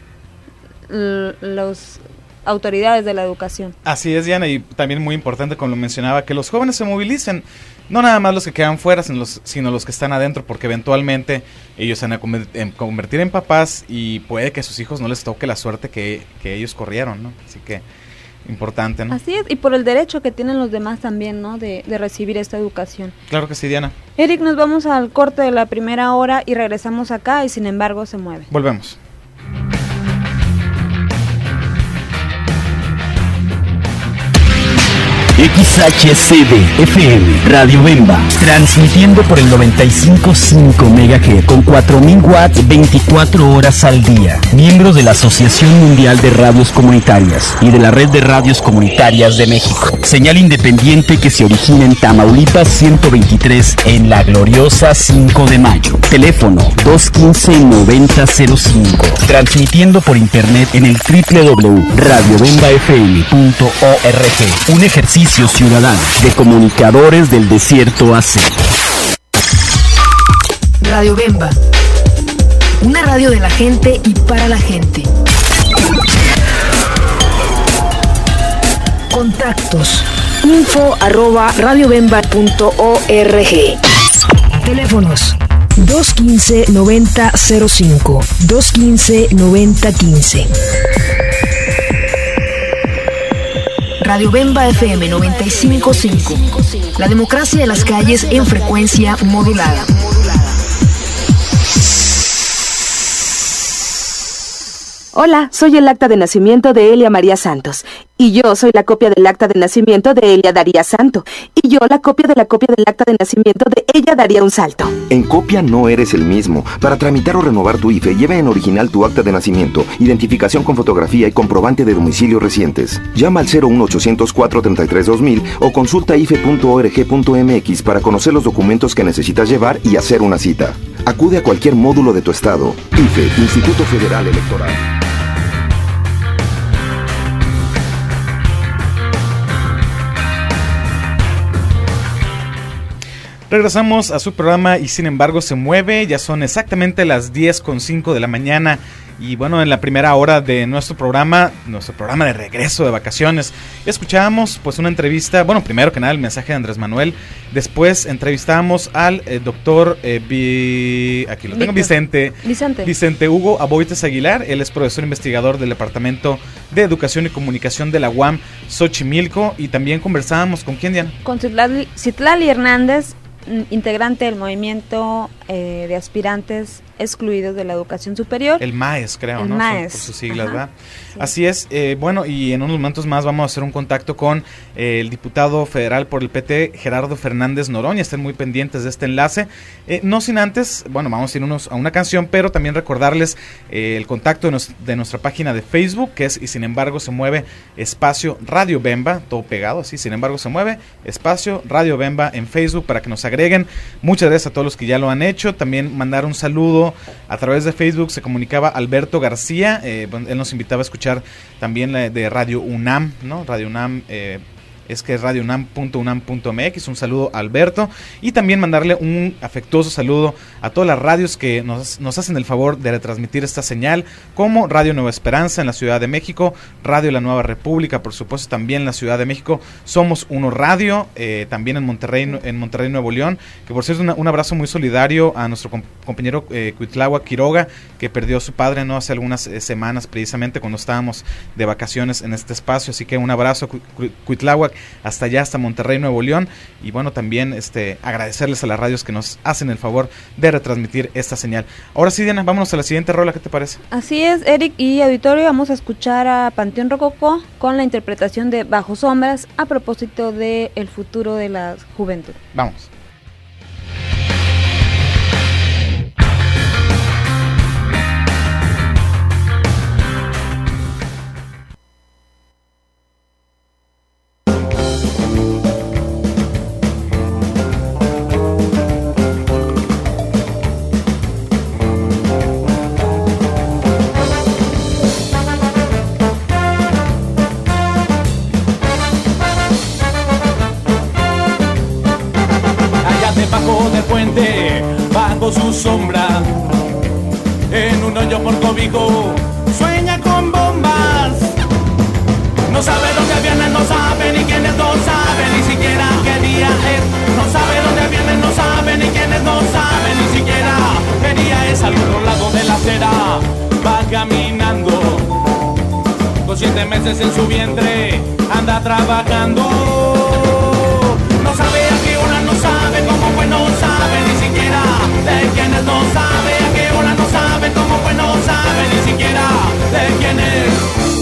[SPEAKER 10] los autoridades de la educación.
[SPEAKER 9] Así es, Diana, y también muy importante, como lo mencionaba, que los jóvenes se movilicen, no nada más los que quedan fuera, sino los que están adentro, porque eventualmente ellos se van a convertir en papás y puede que a sus hijos no les toque la suerte que ellos corrieron, ¿no? Así que importante, ¿no?
[SPEAKER 10] Así es, y por el derecho que tienen los demás también, ¿no?, de recibir esta educación.
[SPEAKER 9] Claro que sí, Diana.
[SPEAKER 10] Eric, nos vamos al corte de la primera hora y regresamos acá y sin embargo se mueve.
[SPEAKER 9] Volvemos.
[SPEAKER 3] XHCD FM, Radio Bemba, transmitiendo por el 95.5 MHz con 4.000 watts 24 horas al día. Miembros de la Asociación Mundial de Radios Comunitarias y de la Red de Radios Comunitarias de México. Señal independiente que se origina en Tamaulipas 123 en la gloriosa 5 de Mayo. Teléfono 215-9005. Transmitiendo por internet en el www.radiobembafm.org. Un ejercicio ciudadano de comunicadores del desierto AC.
[SPEAKER 15] Radio Bemba, una radio de la gente y para la gente. Contactos: info@radiobemba.org. Teléfonos: 215-9005, 215-9015. Radio Bemba FM 95.5. La democracia de las calles en frecuencia modulada.
[SPEAKER 1] Hola, soy el acta de nacimiento de Elia María Santos. Y yo soy la copia del acta de nacimiento de Elia Daría Santo. Y yo la copia del acta de nacimiento de Ella Daría un Salto.
[SPEAKER 18] En copia no eres el mismo. Para tramitar o renovar tu IFE, lleva en original tu acta de nacimiento, identificación con fotografía y comprobante de domicilio recientes. Llama al 01804-33-2000 o consulta ife.org.mx para conocer los documentos que necesitas llevar y hacer una cita. Acude a cualquier módulo de tu estado. IFE, Instituto Federal Electoral.
[SPEAKER 9] Regresamos a su programa y sin embargo se mueve, ya son exactamente las 10:05 de la mañana y bueno, en la primera hora de nuestro programa de regreso de vacaciones, escuchábamos pues una entrevista, bueno, primero que nada el mensaje de Andrés Manuel, después entrevistamos al doctor Vicente Hugo Aboites Aguilar, él es profesor investigador del Departamento de Educación y Comunicación de la UAM Xochimilco y también conversábamos con ¿quién, Diana?
[SPEAKER 10] Con Citlali Hernández, integrante del movimiento de aspirantes excluidos de la educación superior.
[SPEAKER 9] El MAES, creo,
[SPEAKER 10] el
[SPEAKER 9] ¿no?
[SPEAKER 10] MAES.
[SPEAKER 9] Por sus siglas,
[SPEAKER 10] Ajá.
[SPEAKER 9] ¿verdad? Sí. Así es. Bueno, y en unos momentos más vamos a hacer un contacto con el diputado federal por el PT, Gerardo Fernández Noroña. Estén muy pendientes de este enlace. No sin antes, bueno, vamos a irnos a una canción, pero también recordarles el contacto de nuestra página de Facebook, que es Y Sin Embargo Se Mueve, espacio Radio Bemba, todo pegado así, Sin Embargo Se Mueve, espacio Radio Bemba en Facebook, para que nos agreguen. Muchas gracias a todos los que ya lo han hecho. También mandar un saludo a través de Facebook. Se comunicaba Alberto García, él nos invitaba a escuchar también la de Radio UNAM, ¿no? Radio UNAM, es que es radiounam.unam.mx. Un saludo a Alberto y también mandarle un afectuoso saludo a todas las radios que nos hacen el favor de retransmitir esta señal, como Radio Nueva Esperanza en la Ciudad de México, Radio La Nueva República, por supuesto también en la Ciudad de México, Somos Uno Radio, también en Monterrey, Nuevo León, que por cierto un abrazo muy solidario a nuestro compañero Cuitláhuac Quiroga, que perdió a su padre no hace algunas semanas, precisamente cuando estábamos de vacaciones en este espacio, así que un abrazo Cuitláhuac hasta allá, hasta Monterrey, Nuevo León. Y bueno, también agradecerles a las radios que nos hacen el favor de retransmitir esta señal. Ahora sí, Diana, vámonos a la siguiente rola, ¿qué te parece?
[SPEAKER 10] Así es, Eric y auditorio, vamos a escuchar a Panteón Rococó con la interpretación de Bajo Sombras a propósito de el futuro de la juventud.
[SPEAKER 9] Vamos.
[SPEAKER 19] Bajo su sombra, en un hoyo por cobijo, sueña con bombas. No sabe dónde viene, no sabe ni quiénes, no sabe ni siquiera qué día es. No sabe dónde viene, no sabe ni quiénes, no sabe ni siquiera qué día es. Al otro lado de la acera va caminando, con 7 meses en su vientre anda trabajando. No sabe a qué hora, no sabe cómo fue, no sabe ni siquiera de quiénes, no sabe a qué hora, no sabe cómo fue, no sabe ni siquiera de quién es.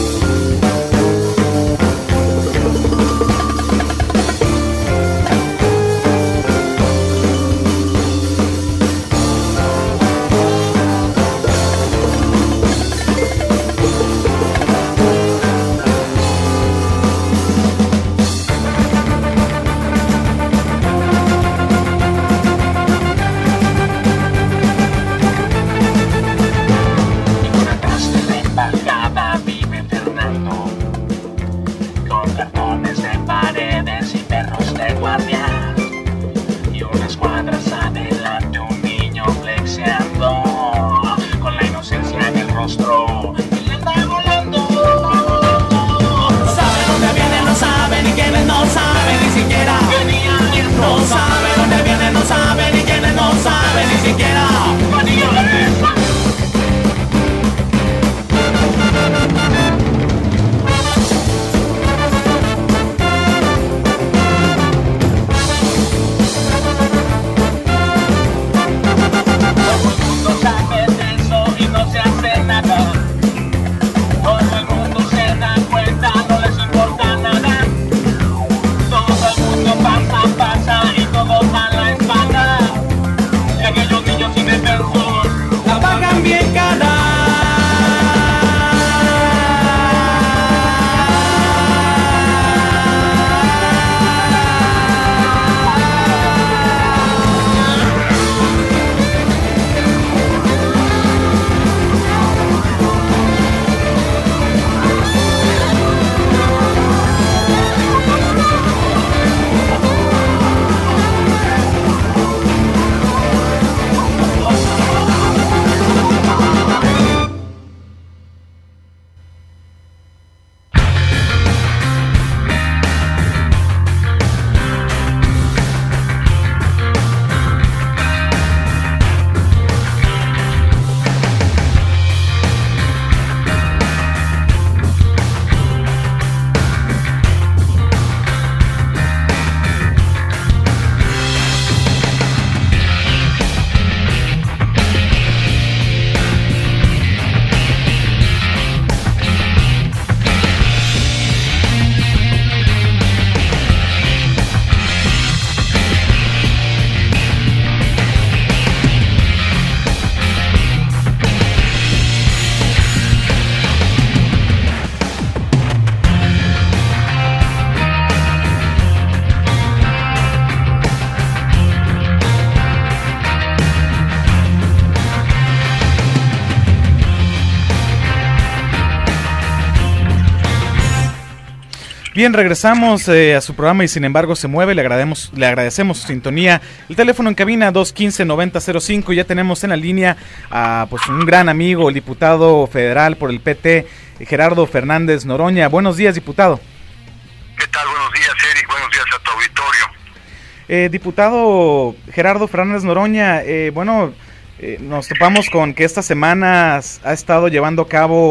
[SPEAKER 9] Bien, regresamos a su programa y sin embargo se mueve. Le agradecemos su sintonía. El teléfono en cabina 215-9005. Ya tenemos en la línea a pues un gran amigo, el diputado federal por el PT, Gerardo Fernández Noroña. Buenos días, diputado.
[SPEAKER 16] ¿Qué tal? Buenos días, Eric. Buenos días a tu auditorio.
[SPEAKER 9] Diputado Gerardo Fernández Noroña, nos topamos con que esta semana ha estado llevando a cabo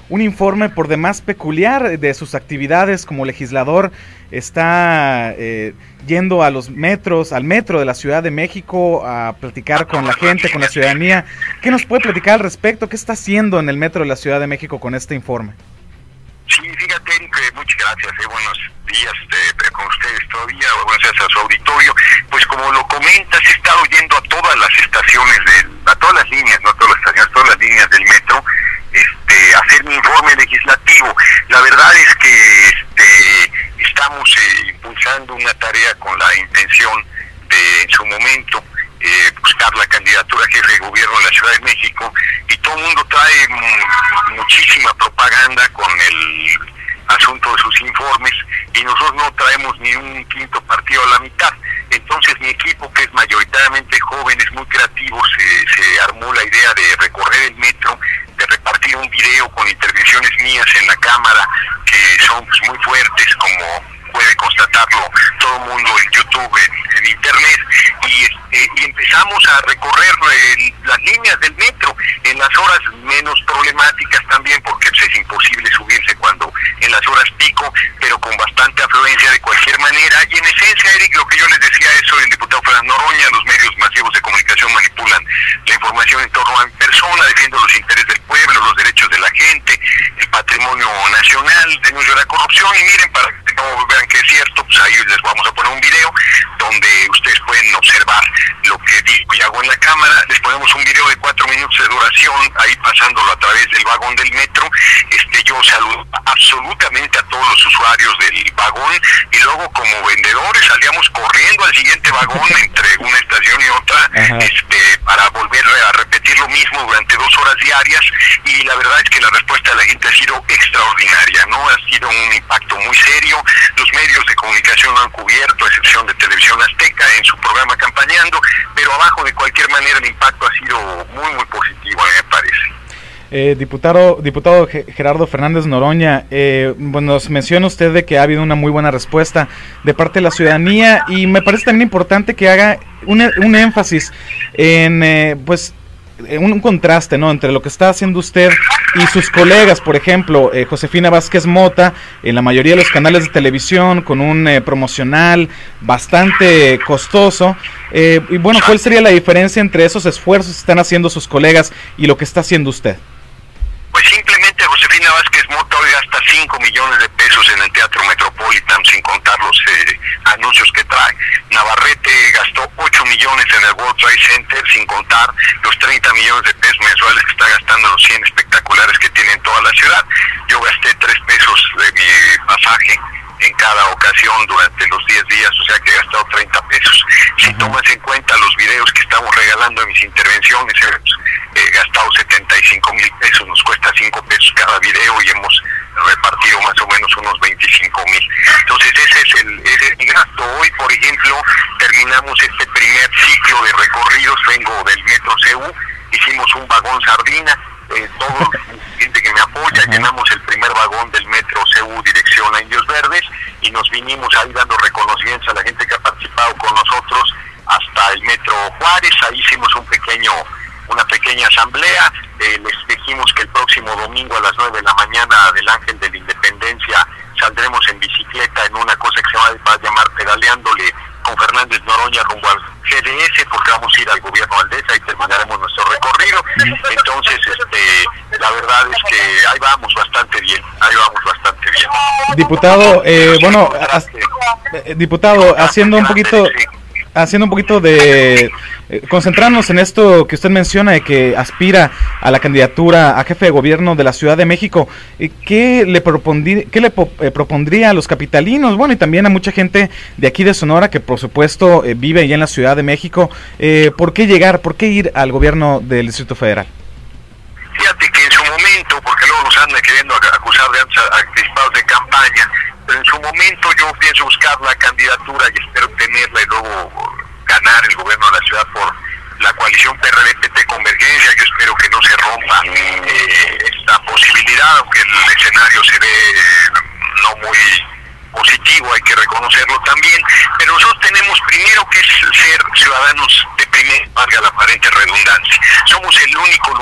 [SPEAKER 9] un informe por demás peculiar de sus actividades como legislador. Está yendo a los metros, al metro de la Ciudad de México a platicar con la gente, con la ciudadanía. ¿Qué nos puede platicar al respecto? ¿Qué está haciendo en el metro de la Ciudad de México con este informe?
[SPEAKER 16] Sí, fíjate, Eric, muchas gracias, buenos días con ustedes todavía, buenos días a su auditorio. Pues como lo comentas, he estado yendo a todas las estaciones, a todas las líneas, no todas las estaciones, todas las líneas del metro, a hacer mi informe legislativo. La verdad es que estamos impulsando una tarea con la intención de, en su momento, buscar la candidatura a jefe de gobierno de la Ciudad de México, y todo el mundo trae muchísima propaganda con el asunto de sus informes, y nosotros no traemos ni un quinto partido a la mitad. Entonces mi equipo, que es mayoritariamente jóvenes muy creativos, se armó la idea de recorrer el metro, de repartir un video con intervenciones mías en la cámara, que son muy fuertes, como puede constatarlo todo el mundo en YouTube, en internet, y empezamos a recorrer las líneas del metro en las horas menos problemáticas también, porque es imposible subirse cuando en las horas pico, pero con bastante afluencia de cualquier manera. Y en esencia, Eric, lo que yo les decía, eso el diputado Fernando Noroña, los medios masivos de comunicación manipulan la información en torno a mi persona, defiendo los intereses del pueblo, los derechos de la gente, el patrimonio nacional, denuncio de la corrupción. Y miren, para que no vean que es cierto, pues ahí les vamos a poner un video donde ustedes pueden observar lo que digo y hago en la cámara. Les ponemos un video de 4 minutos de duración, ahí pasándolo a través del vagón del metro. Yo saludo absolutamente a todos los usuarios del vagón, y luego como vendedores salíamos corriendo al siguiente vagón entre una estación y otra, para volver a repetir lo mismo durante 2 horas diarias. Y la verdad es que la respuesta de la gente ha sido extraordinaria, ¿no? Ha sido un impacto muy serio. Los medios de comunicación lo han cubierto, a excepción de Televisión Azteca en su programa Campañando, pero abajo, de cualquier manera, el impacto ha sido muy, muy positivo, a mí me parece.
[SPEAKER 9] Diputado Gerardo Fernández Noroña, nos menciona usted de que ha habido una muy buena respuesta de parte de la ciudadanía, y me parece también importante que haga un énfasis en un contraste, ¿no?, entre lo que está haciendo usted y sus colegas. Por ejemplo, Josefina Vázquez Mota, en la mayoría de los canales de televisión, con un promocional bastante costoso. Y bueno, ¿cuál sería la diferencia entre esos esfuerzos que están haciendo sus colegas y lo que está haciendo usted?
[SPEAKER 16] Pues simplemente Josefina Vázquez Mota hoy gasta 5 millones de pesos en el Teatro Metropolitan, sin contar los anuncios que trae. Navarrete gastó 8 millones en el World Trade Center, sin contar los 30 millones de pesos mensuales que está gastando en los 100 espectaculares que tiene en toda la ciudad. Yo gasté 3 pesos de mi pasaje en cada ocasión durante los 10 días, o sea que he gastado 30 pesos. Si tomas en cuenta los videos que estamos regalando en mis intervenciones, hemos gastado 75,000 pesos, nos cuesta 5 pesos cada video, y hemos repartido más o menos unos 25,000. Entonces ese es el gasto. Hoy, por ejemplo, terminamos este primer ciclo de recorridos, vengo del Metro CU, hicimos un vagón sardina, todo la gente que me apoya, llenamos el primer vagón del Metro CU dirección a Indios Verdes, y nos vinimos ahí dando reconocimientos a la gente que ha participado con nosotros hasta el Metro Juárez. Ahí hicimos una pequeña asamblea. Les dijimos que el próximo domingo a las 9 de la mañana del Ángel de la Independencia saldremos en bicicleta en una cosa que se va a llamar Pedaleándole con Fernández Noroña rumbo al GDS, porque vamos a ir al gobierno Valdesa y terminaremos nuestro recorrido. Entonces, la verdad es que ahí vamos bastante bien,
[SPEAKER 9] Diputado, diputado, haciendo un poquito de concentrarnos en esto que usted menciona, de que aspira a la candidatura a jefe de gobierno de la Ciudad de México. ¿Qué le propondría a los capitalinos? Bueno, y también a mucha gente de aquí de Sonora, que por supuesto vive allá en la Ciudad de México. ¿Por qué ir al gobierno del Distrito Federal?
[SPEAKER 16] Fíjate que en su momento, porque luego nos andan queriendo acusar de anticipados de campaña, pero en su momento yo pienso buscar la candidatura y espero tenerla y luego ganar el gobierno de la ciudad por la coalición PRD-PT Convergencia. Yo espero que no se rompa esta posibilidad, aunque el escenario se ve no muy positivo, hay que reconocerlo también, pero nosotros tenemos primero que ser ciudadanos de primera, valga la aparente redundancia. Somos el único lugar del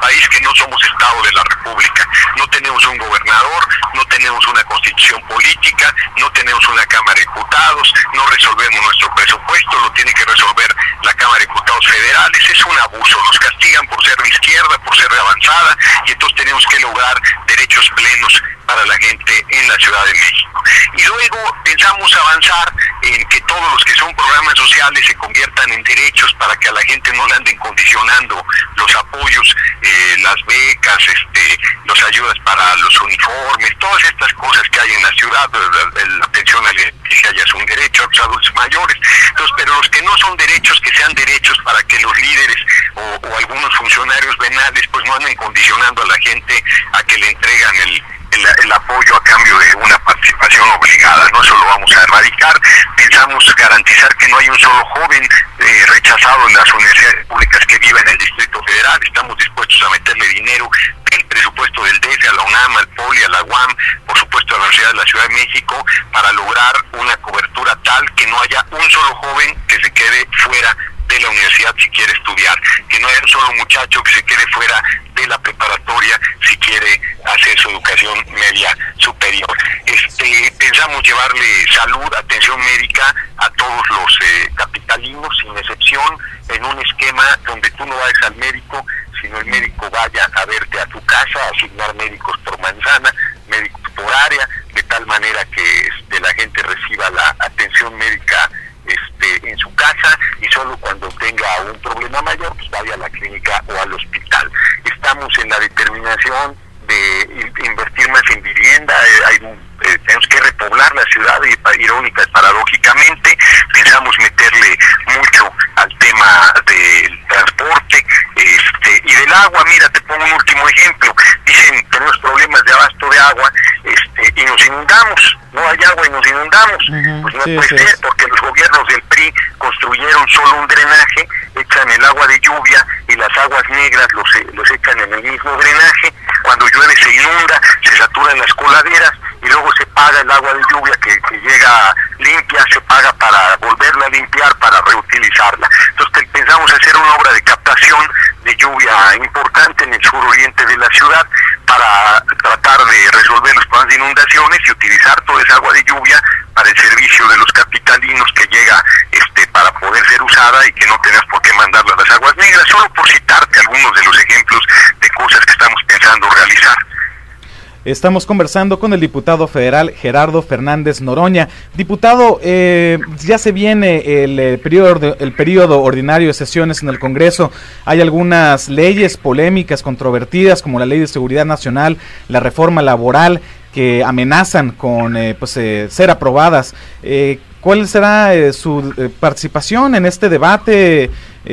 [SPEAKER 16] país que no somos Estado de la República. No tenemos un gobernador, no tenemos una constitución política, no tenemos una Cámara de Diputados, no resolvemos nuestro presupuesto, lo tiene que resolver la Cámara de Diputados federales. Es un abuso, nos castigan por ser de izquierda, por ser de avanzada, y entonces tenemos que lograr derechos plenos para la gente en la Ciudad de México. Y luego pensamos avanzar en que todos los que son programas sociales se conviertan en derechos para que a la gente no le anden condicionando los apoyos, las becas, las ayudas para los uniformes, todas estas cosas que hay en la ciudad. La atención alimenticia ya es un derecho a los adultos mayores. Entonces, pero los que no son derechos, que sean derechos para que los líderes o algunos funcionarios venales pues no anden condicionando a la gente a que le entregan el apoyo a cambio de una participación obligada, ¿no? Eso lo vamos a erradicar. Pensamos garantizar que no hay un solo joven rechazado en las universidades públicas que viva en el Distrito Federal. Estamos dispuestos a meterle dinero del presupuesto del DF a la UNAM, al POLI, a la UAM, por supuesto a la Universidad de la Ciudad de México, para lograr una cobertura tal que no haya un solo joven que se quede fuera de la universidad si quiere estudiar, que no haya un solo muchacho que se quede fuera de la preparatoria si quiere hacer su educación media superior. Pensamos llevarle salud, atención médica a todos los capitalinos, sin excepción, en un esquema donde tú no vayas al médico, sino el médico vaya a verte a tu casa, a asignar médicos por manzana, médicos por área, de tal manera que la gente reciba la atención médica en su casa, y solo cuando tenga un problema mayor pues vaya a la clínica o al hospital. Estamos en la determinación de invertir más en vivienda. Tenemos que repoblar la ciudad, irónica, paradójicamente. Pensamos meterle mucho al tema del transporte y del agua. Mira, te pongo un último ejemplo. Dicen, tenemos problemas de abasto de agua y nos inundamos. No hay agua y nos inundamos. Pues no puede ser, porque los gobiernos del PRI construyeron solo un drenaje, echan el agua de lluvia y las aguas negras los echan en el mismo drenaje. Cuando llueve se inunda, se saturan las coladeras y luego se paga el agua de lluvia que llega limpia, se paga para volverla a limpiar, para reutilizarla. Entonces pensamos hacer una obra de captación de lluvia importante en el suroriente de la ciudad para tratar de resolver los problemas de inundaciones y utilizar toda esa agua de lluvia para el servicio de los capitalinos que llega para poder ser usada y que no tengas por qué mandarla a las aguas negras, solo por citarte algunos de los ejemplos de cosas que estamos pensando realizar.
[SPEAKER 9] Estamos conversando con el diputado federal Gerardo Fernández Noroña. Diputado, ya se viene el periodo ordinario de sesiones en el Congreso. Hay algunas leyes polémicas, controvertidas, como la Ley de Seguridad Nacional, la reforma laboral, que amenazan con ser aprobadas. ¿Cuál será su participación en este debate?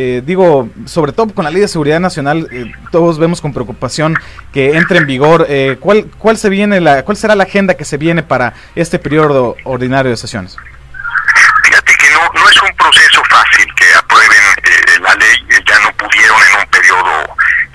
[SPEAKER 9] Sobre todo con la Ley de Seguridad Nacional, todos vemos con preocupación que entre en vigor. ¿Cuál será la agenda que se viene para este periodo ordinario de sesiones?
[SPEAKER 16] Fíjate que no es un proceso fácil que aprueben la ley. Ya no pudieron en un periodo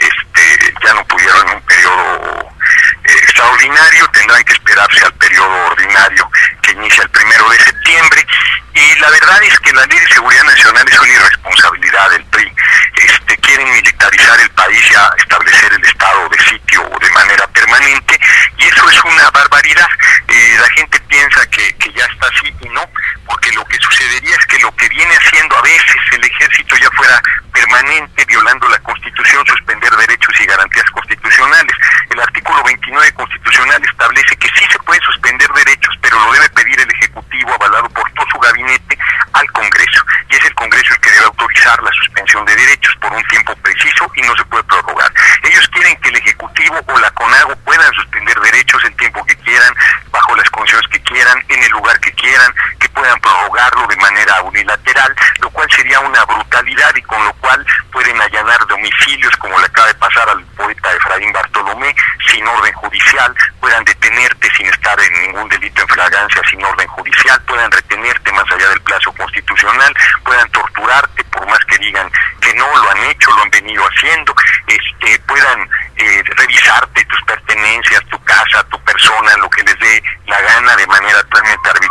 [SPEAKER 16] extraordinario. Tendrán que esperarse al periodo ordinario que inicia el 1 de septiembre. Y la verdad es que la Ley de Seguridad Nacional es una irresponsabilidad del PRI. Quieren militarizar el país y establecer el estado de sitio de manera permanente, y eso es una barbaridad. La gente piensa que ya está así, y no, porque lo que sucedería es que lo que viene haciendo a veces el ejército ya fuera permanente, violando la Constitución, suspender derechos y garantías constitucionales. El artículo 29 constitucional establece que sí se pueden suspender derechos, pero lo debe pedir el Ejecutivo, avalado por todo su gabinete, al Congreso, y es el Congreso el que debe autorizar la suspensión de derechos por un tiempo preciso y no se puede prorrogar. Ellos quieren que el Ejecutivo o la CONAGO puedan suspender derechos el tiempo que quieran, bajo las condiciones que quieran, en el lugar que quieran, que puedan prorrogarlo de manera unilateral, lo cual sería una brutalidad, y con lo cual pueden allanar domicilios, como le acaba de pasar al poeta Efraín Bartolomé, sin orden judicial, puedan detenerte sin estar en ningún delito en flagrancia, sin orden judicial, puedan retenerte más allá del plazo constitucional, puedan torturarte por más que digan que no lo han hecho, lo han venido haciendo, puedan revisarte tus pertenencias, tu casa, tu persona, lo que les dé la gana, de manera totalmente arbitraria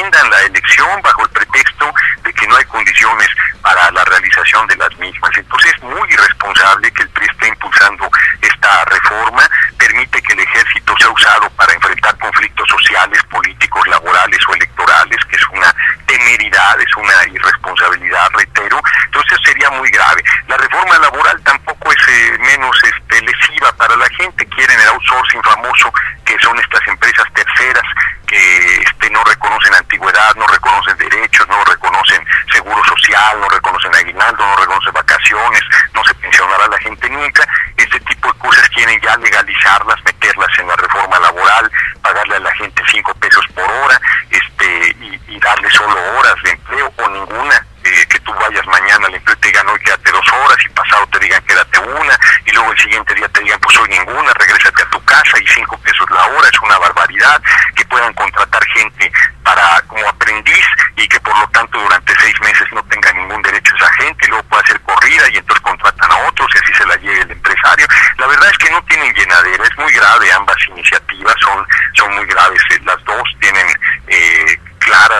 [SPEAKER 16] suspendan la elección bajo el pretexto de que no hay condiciones para la realización de las mismas. Entonces es muy irresponsable que el PRI esté impulsando esta reforma, permite que el ejército sea usado para enfrentar conflictos sociales, políticos, laborales o electorales, que es una temeridad, es una irresponsabilidad, reitero. Entonces sería muy grave. La reforma laboral tampoco es menos lesiva para la gente. Quieren el outsourcing famoso, que son estas empresas terceras que no reconocen antigüedad, no reconocen derechos, no reconocen seguro social, no reconocen aguinaldo, no reconocen vacaciones, no se pensionará a la gente nunca. Este tipo de cosas quieren ya legalizarlas, meterlas en la reforma laboral, pagarle a la gente 5 pesos por hora, y darle solo horas de empleo o ninguna. Que tú vayas mañana al empleo y te digan hoy quédate 2 horas, y pasado te digan quédate 1, y luego el siguiente día te digan pues hoy ninguna, regrésate a tu casa, y 5 pesos la hora. Es una barbaridad. Que puedan contratar gente como aprendiz y que por lo tanto durante 6 meses no tenga ningún derecho esa gente, y luego pueda ser corrida y entonces contratan a otros y así se la lleve el empresario. La verdad es que no tienen llenadera. Es muy grave. Ambas iniciativas son muy graves. Las dos tienen clara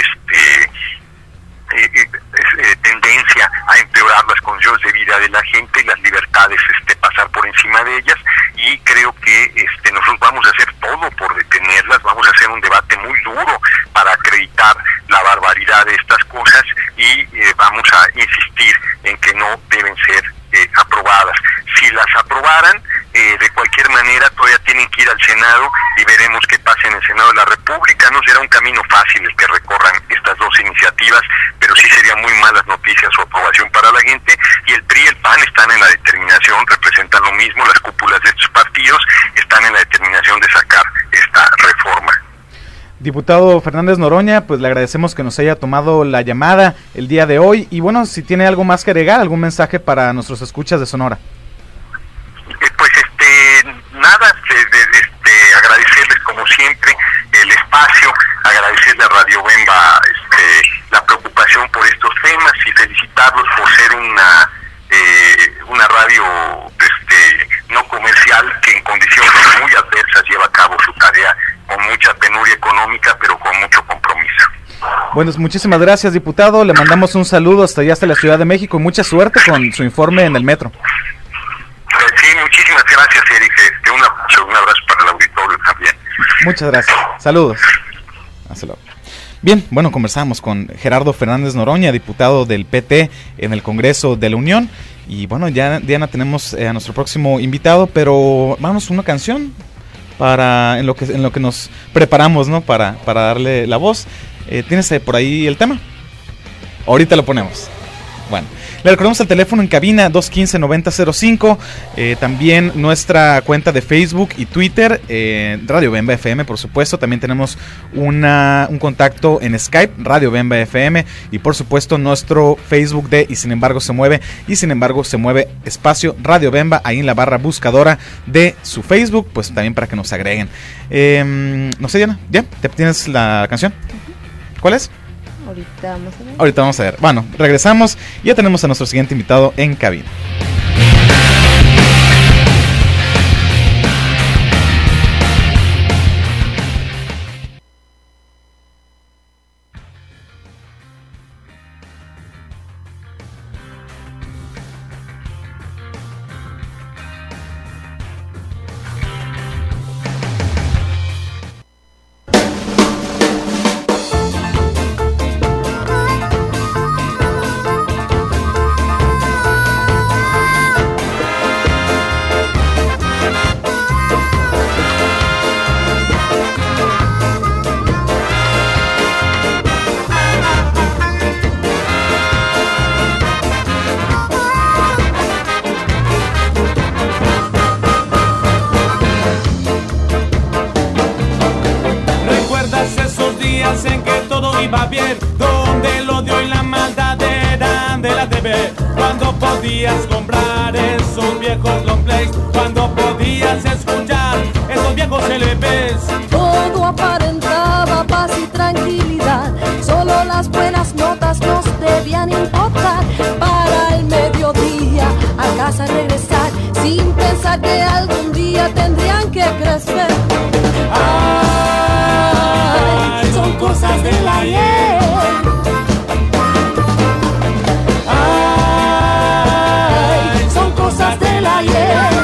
[SPEAKER 16] tendencia a empeorar las condiciones de vida de la gente y las libertades, pasar por encima de ellas, y creo que nosotros vamos a hacer todo por detenerlas. Vamos a hacer un debate muy duro para acreditar la barbaridad de estas cosas, y vamos a insistir en que no deben ser aprobadas. Si las aprobaran, de cualquier manera todavía tienen que ir al Senado y veremos qué pasa en el Senado de la República. No será un camino fácil el que recorran estas dos iniciativas, pero sí serían muy malas noticias su aprobación para la gente. Y el PRI y el PAN están en la determinación, representan lo mismo, las cúpulas de estos partidos están en la determinación de sacar esta reforma.
[SPEAKER 9] Diputado Fernández Noroña, pues le agradecemos que nos haya tomado la llamada el día de hoy, y bueno, si tiene algo más que agregar, algún mensaje para nuestros escuchas de Sonora.
[SPEAKER 16] Nada, agradecerles como siempre el espacio, agradecerle a Radio Bemba la preocupación por estos temas, y felicitarlos por ser una radio no comercial, que en condiciones muy adversas lleva a cabo su tarea con mucha penuria económica, pero con mucho compromiso.
[SPEAKER 9] Bueno, muchísimas gracias, diputado. Le mandamos un saludo hasta allá, hasta la Ciudad de México, y mucha suerte con su informe en el metro.
[SPEAKER 16] Sí, muchísimas gracias, Eric. Un abrazo para el auditorio también.
[SPEAKER 9] Muchas gracias. Saludos. Hasta luego. Bien, bueno, conversamos con Gerardo Fernández Noroña, diputado del PT en el Congreso de la Unión. Y bueno, ya, Diana, tenemos a nuestro próximo invitado, pero vamos a una canción en lo que nos preparamos, ¿no? Para darle la voz. ¿Tienes por ahí el tema? Ahorita lo ponemos. Bueno, le recordamos el teléfono en cabina 215-9005, también nuestra cuenta de Facebook y Twitter, Radio Bemba FM, por supuesto. También tenemos un contacto en Skype, Radio Bemba FM, y por supuesto nuestro Facebook de Y Sin Embargo Se Mueve, y Sin Embargo Se Mueve espacio Radio Bemba, ahí en la barra buscadora de su Facebook, pues también para que nos agreguen. No sé, Diana, ¿ya? ¿Te tienes la canción? ¿Cuál es? Ahorita vamos a ver. Bueno, regresamos y ya tenemos a nuestro siguiente invitado en cabina.
[SPEAKER 19] iba bien, donde el odio y la maldad eran de la TV. Cuando podías comprar esos viejos long plays, cuando podías escuchar esos viejos LPs.
[SPEAKER 20] Todo aparentaba paz y tranquilidad, solo las buenas notas nos debían importar. Para el mediodía a casa regresar, sin pensar que algún día tendrían que crecer. Ay, son cosas cosas del ayer. Ay, son cosas del ayer.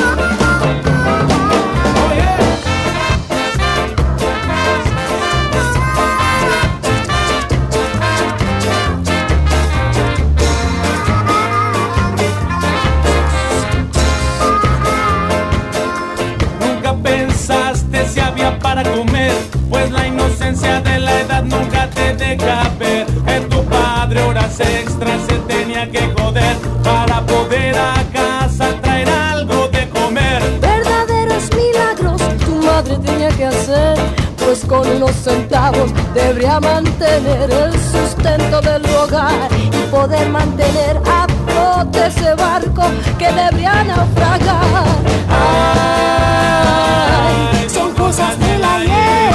[SPEAKER 19] Si había para comer, pues la inocencia de la edad nunca te deja ver. En tu padre horas extras se tenía que joder para poder a casa traer algo de comer.
[SPEAKER 20] Verdaderos milagros tu madre tenía que hacer, pues con los centavos debería mantener el sustento del hogar y poder mantener a flote ese barco que debería naufragar. Ay, son cosas del ayer.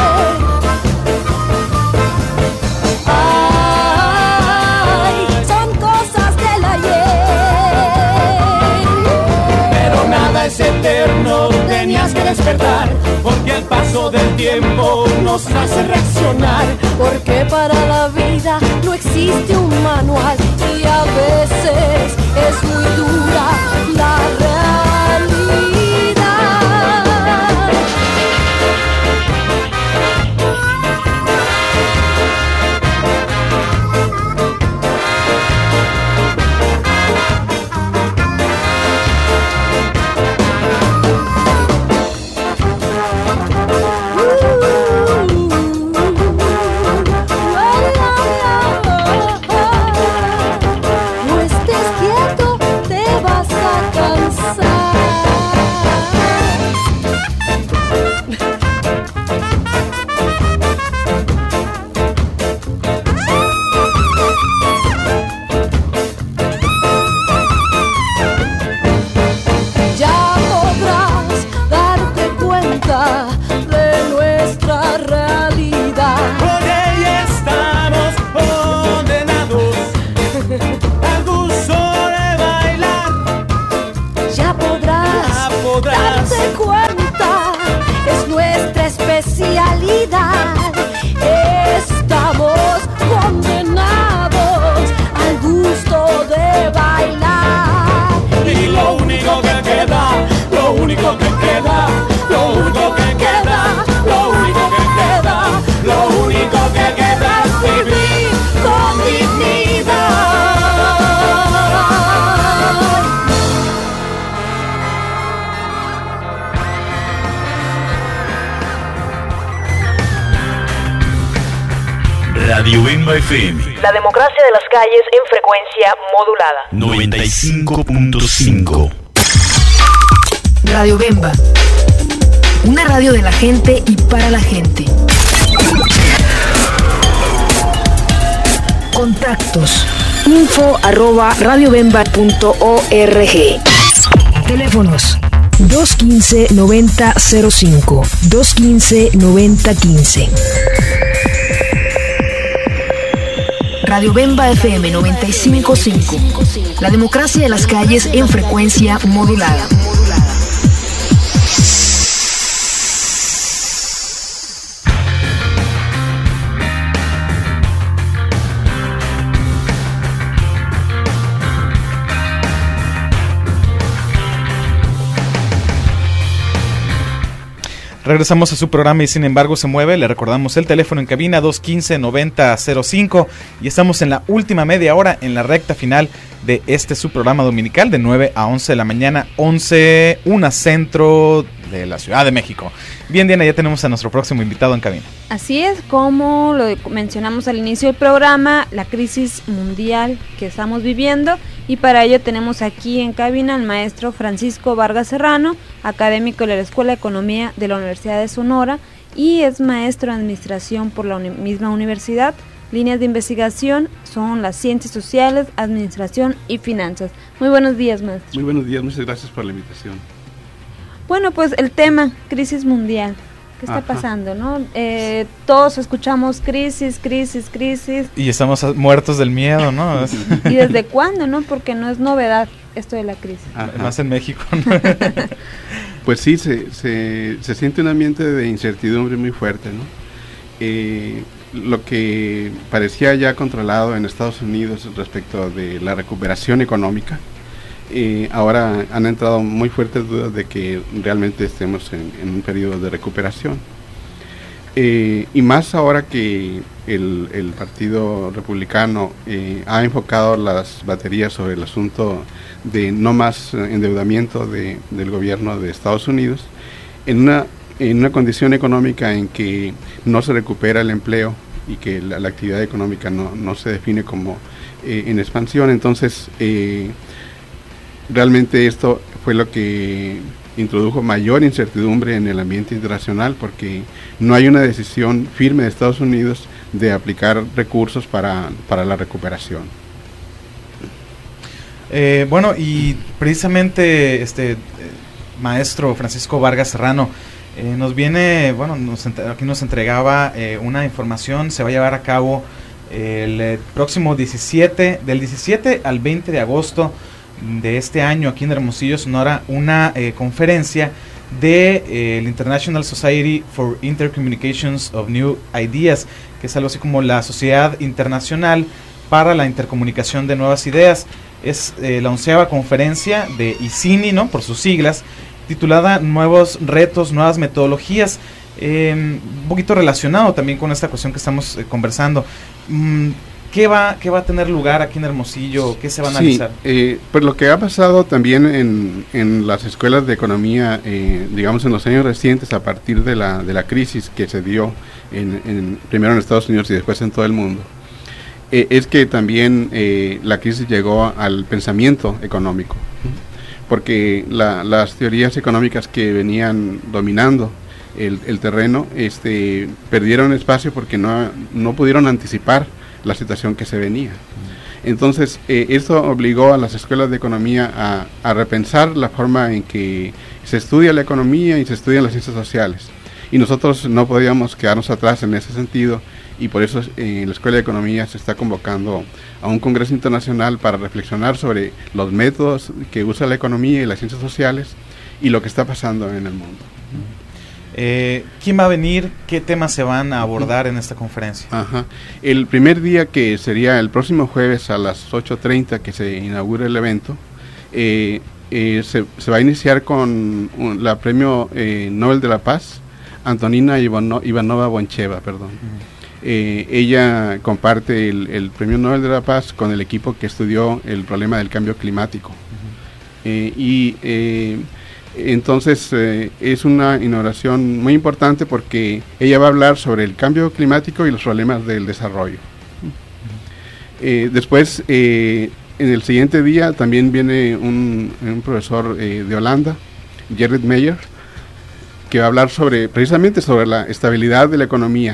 [SPEAKER 20] Ay, son cosas del ayer.
[SPEAKER 19] Pero nada es eterno, tenías que despertar, porque el paso del tiempo nos hace reaccionar.
[SPEAKER 20] Porque para la vida no existe un manual y a veces es muy dura la realidad. No estés quieto, te vas a cansar. Ya podrás darte cuenta de nuestra realidad.
[SPEAKER 19] Por ella estamos condenados al gusto de bailar.
[SPEAKER 20] Ya podrás darte cuenta, es nuestra especialidad. Estamos condenados al gusto de bailar.
[SPEAKER 19] Y lo único que queda, lo único que queda, lo único que queda, lo único que queda, lo único que queda es vivir
[SPEAKER 20] con dignidad.
[SPEAKER 3] Radio Bemba FM.
[SPEAKER 15] La democracia de las calles en frecuencia modulada.
[SPEAKER 3] 95.5.
[SPEAKER 15] Radio Bemba. Una radio de la gente y para la gente. Contactos. info@radiobemba.org. Teléfonos 215-9005, 215-9015. Radio Bemba FM 95.5. La democracia de las calles en frecuencia modulada.
[SPEAKER 9] Regresamos a su programa y sin embargo se mueve. Le recordamos el teléfono en cabina 215-9005 y estamos en la última media hora, en la recta final de su programa dominical de 9 a 11 de la mañana, 11:01 centro de la Ciudad de México. Bien, Diana, ya tenemos a nuestro próximo invitado en cabina.
[SPEAKER 10] Así es, como lo mencionamos al inicio del programa, la crisis mundial que estamos viviendo, y para ello tenemos aquí en cabina al maestro Francisco Vargas Serrano, académico de la Escuela de Economía de la Universidad de Sonora y es maestro en administración por la misma universidad. Líneas de investigación son las ciencias sociales, administración y finanzas. Muy buenos días, maestro.
[SPEAKER 21] Muy buenos días, muchas gracias por la invitación.
[SPEAKER 10] Bueno, pues el tema, crisis mundial. ¿Qué está pasando, no? Todos escuchamos crisis.
[SPEAKER 9] Y estamos muertos del miedo, ¿no?
[SPEAKER 10] ¿Y desde cuándo, no? Porque no es novedad esto de la crisis.
[SPEAKER 9] Más en México, ¿no?
[SPEAKER 21] Pues sí, se siente un ambiente de incertidumbre muy fuerte, ¿no? lo que parecía ya controlado en Estados Unidos respecto de la recuperación económica, ahora han entrado muy fuertes dudas de que realmente estemos en un periodo de recuperación. Y más ahora que el Partido Republicano ha enfocado las baterías sobre el asunto de no más endeudamiento del gobierno de Estados Unidos, en una condición económica en que no se recupera el empleo y que la actividad económica no se define como en expansión. Entonces, realmente esto fue lo que introdujo mayor incertidumbre en el ambiente internacional, porque no hay una decisión firme de Estados Unidos de aplicar recursos para la recuperación.
[SPEAKER 9] Bueno, y precisamente maestro Francisco Vargas Serrano nos viene, bueno, aquí nos entregaba una información. Se va a llevar a cabo el próximo del 17 al 20 de agosto de este año aquí en Hermosillo, Sonora, una conferencia de el International Society for Intercommunications of New Ideas, que es algo así como la Sociedad Internacional para la Intercomunicación de Nuevas Ideas. Es la 11ª conferencia de ICINI, ¿no?, por sus siglas, titulada Nuevos Retos, Nuevas Metodologías, un poquito relacionado también con esta cuestión que estamos conversando. ¿Qué va a tener lugar aquí en Hermosillo? ¿Qué se va a analizar?
[SPEAKER 21] Pues lo que ha pasado también en las escuelas de economía, digamos en los años recientes, a partir de la crisis que se dio primero en Estados Unidos y después en todo el mundo, es que también la crisis llegó al pensamiento económico, porque las teorías económicas que venían dominando el terreno perdieron espacio porque no pudieron anticipar la situación que se venía. Entonces, esto obligó a las escuelas de economía a repensar la forma en que se estudia la economía y se estudian las ciencias sociales. Y nosotros no podíamos quedarnos atrás en ese sentido, y por eso en la Escuela de Economía se está convocando a un congreso internacional para reflexionar sobre los métodos que usa la economía y las ciencias sociales y lo que está pasando en el mundo.
[SPEAKER 9] ¿Quién va a venir? ¿Qué temas se van a abordar en esta conferencia?
[SPEAKER 21] El primer día, que sería el próximo jueves a las 8:30 que se inaugura el evento, se va a iniciar con la premio Nobel de la Paz, Antonina Ivanova Boncheva, perdón. Ella comparte el premio Nobel de la Paz con el equipo que estudió el problema del cambio climático. Entonces es una inauguración muy importante porque ella va a hablar sobre el cambio climático y los problemas del desarrollo. Después, en el siguiente día, también viene un profesor de Holanda, Gerrit Meyer, que va a hablar precisamente sobre la estabilidad de la economía.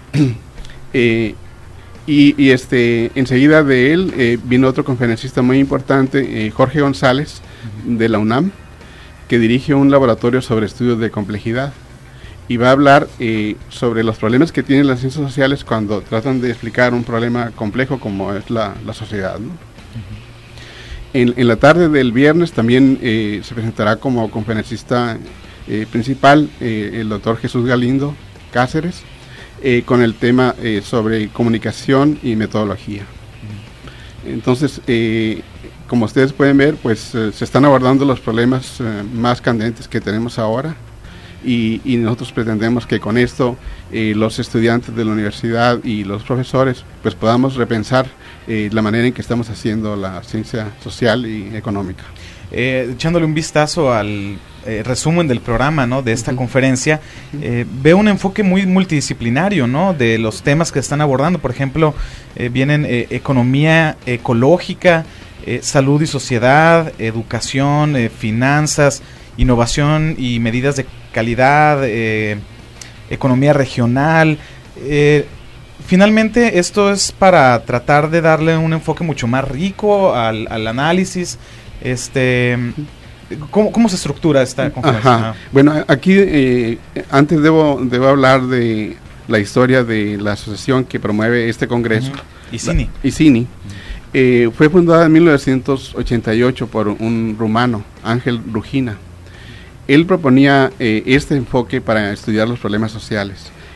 [SPEAKER 21] Enseguida de él viene otro conferencista muy importante, Jorge González, de la UNAM, que dirige un laboratorio sobre estudios de complejidad, y va a hablar sobre los problemas que tienen las ciencias sociales cuando tratan de explicar un problema complejo como es la sociedad, ¿no? En la tarde del viernes también se presentará como conferencista principal el doctor Jesús Galindo Cáceres, con el tema sobre comunicación y metodología. Entonces, como ustedes pueden ver, pues se están abordando los problemas más candentes que tenemos ahora, y nosotros pretendemos que con esto los estudiantes de la universidad y los profesores pues podamos repensar la manera en que estamos haciendo la ciencia social y económica.
[SPEAKER 9] Echándole un vistazo al resumen del programa, ¿no?, de esta conferencia, veo un enfoque muy multidisciplinario, ¿no?, de los temas que están abordando. Por ejemplo, vienen economía ecológica, salud y sociedad, educación, finanzas, innovación y medidas de calidad, economía regional. Finalmente, esto es para tratar de darle un enfoque mucho más rico al análisis. ¿Cómo se estructura esta conferencia?
[SPEAKER 21] Bueno, aquí antes debo hablar de la historia de la asociación que promueve este congreso. ICINI. Fue fundada en 1988 por un rumano, Ángel Rugina. Él proponía este enfoque para estudiar los problemas sociales.